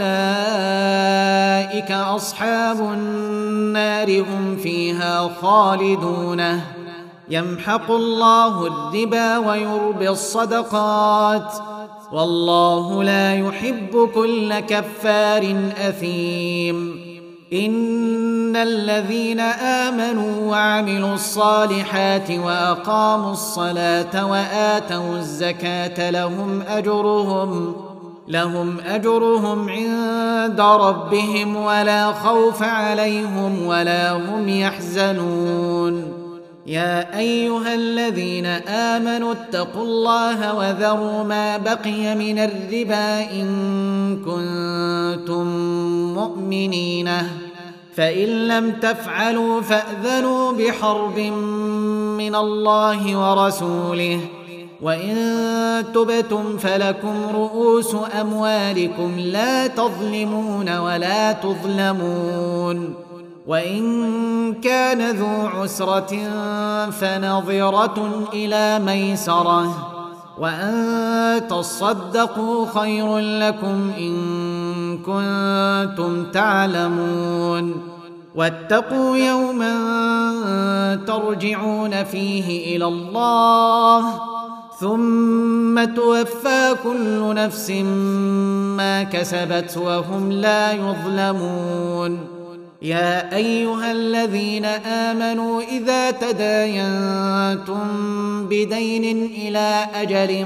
فأولئك أصحاب النار هم فيها خالدون. يمحق الله الربا ويربي الصدقات والله لا يحب كل كفار أثيم. إن الذين آمنوا وعملوا الصالحات وأقاموا الصلاة وآتوا الزكاة لهم أجرهم لهم أجرهم عند ربهم ولا خوف عليهم ولا هم يحزنون. يا أيها الذين آمنوا اتقوا الله وذروا ما بقي من الربا إن كنتم مؤمنين فإن لم تفعلوا فأذنوا بحرب من الله ورسوله وإن تبتم فلكم رؤوس أموالكم لا تظلمون ولا تظلمون. وإن كان ذو عسرة فنظرة إلى ميسرة وأن تصدقوا خير لكم إن كنتم تعلمون واتقوا يوما ترجعون فيه إلى الله ثم توفى كل نفس ما كسبت وهم لا يظلمون يا أيها الذين آمنوا إذا تداينتم بدين إلى أجل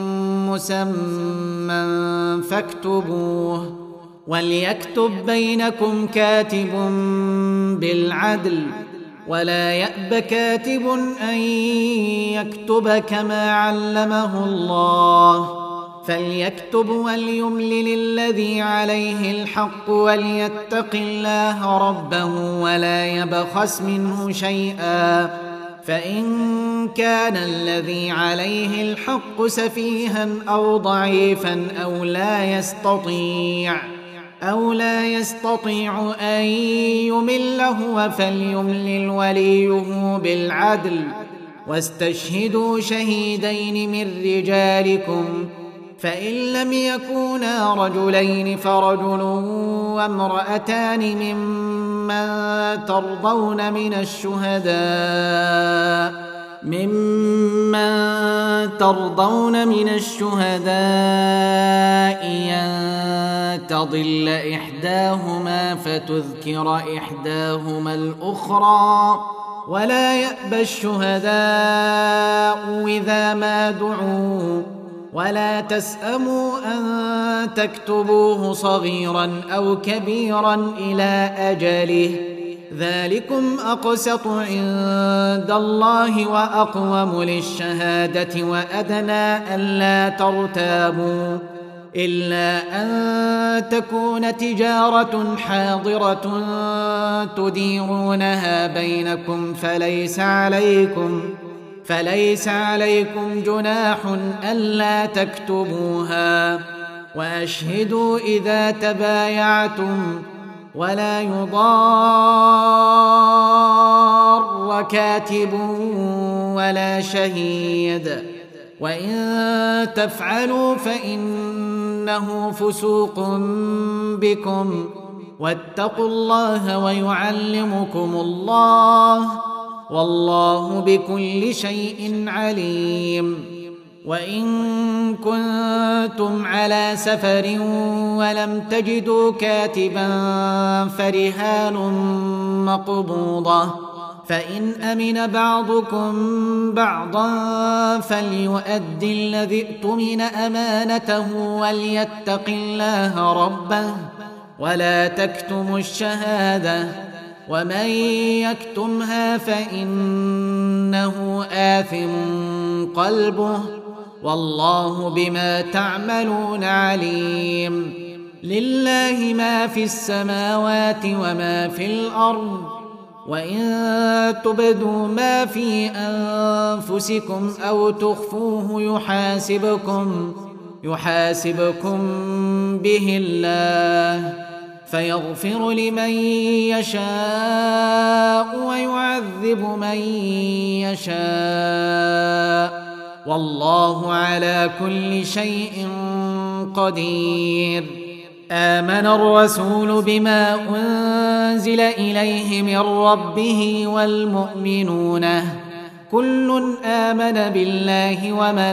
مسمى فاكتبوه وليكتب بينكم كاتب بالعدل ولا يأب كاتب أن يكتب كما علمه الله فليكتب وليملل الذي عليه الحق وليتق الله ربه ولا يبخس منه شيئا فإن كان الذي عليه الحق سفيها أو ضعيفا أو لا يستطيع أو لا يستطيع أن يمل هو فليملل وليه بالعدل واستشهدوا شهيدين من رجالكم فإن لم يكونا رجلين فرجل وامرأتان ممن ترضون من الشهداء ممن ترضون من الشهداء أن تضل إحداهما فتذكر إحداهما الأخرى ولا يأبى الشهداء إذا ما دعوا ولا تسأموا أن تكتبوه صغيرا أو كبيرا إلى أجله ذلكم أقسط عند الله وأقوم للشهادة وأدنى ألا ترتابوا إلا أن تكون تجارة حاضرة تديرونها بينكم فليس عليكم فليس عليكم جناح ألا تكتبوها وأشهدوا إذا تبايعتم ولا يضار كاتب ولا شهيد وإن تفعلوا فإنه فسوق بكم واتقوا الله ويعلمكم الله والله بكل شيء عليم وإن كنتم على سفر ولم تجدوا كاتبا فرهان مقبوضة فإن أمن بعضكم بعضا فليؤد الذي ائتمن أمانته وليتق الله ربه ولا تكتموا الشهادة ومن يكتمها فإنه آثم قلبه والله بما تعملون عليم لله ما في السماوات وما في الأرض وإن تبدوا ما في أنفسكم أو تخفوه يحاسبكم يحاسبكم به الله فيغفر لمن يشاء ويعذب من يشاء والله على كل شيء قدير آمن الرسول بما أنزل إليه من ربه والمؤمنون كل آمن بالله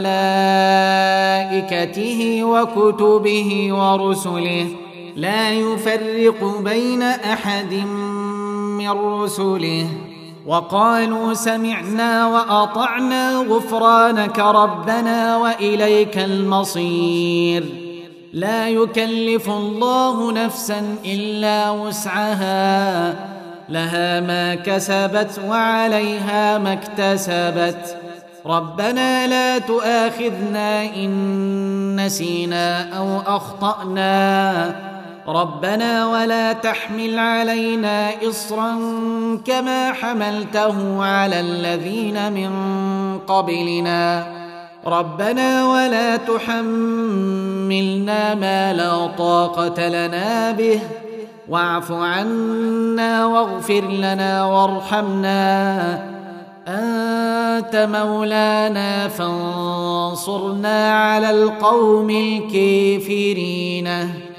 وملائكته وكتبه ورسله لا يفرق بين أحد من رسله وقالوا سمعنا وأطعنا غفرانك ربنا وإليك المصير لا يكلف الله نفسا إلا وسعها لها ما كسبت وعليها ما اكتسبت ربنا لا تؤاخذنا إن نسينا أو أخطأنا ربنا ولا تحمل علينا إصرا كما حملته على الذين من قبلنا ربنا ولا تحملنا ما لا طاقة لنا به واعف عنا واغفر لنا وارحمنا، أنت مولانا فانصرنا على القوم الكافرين.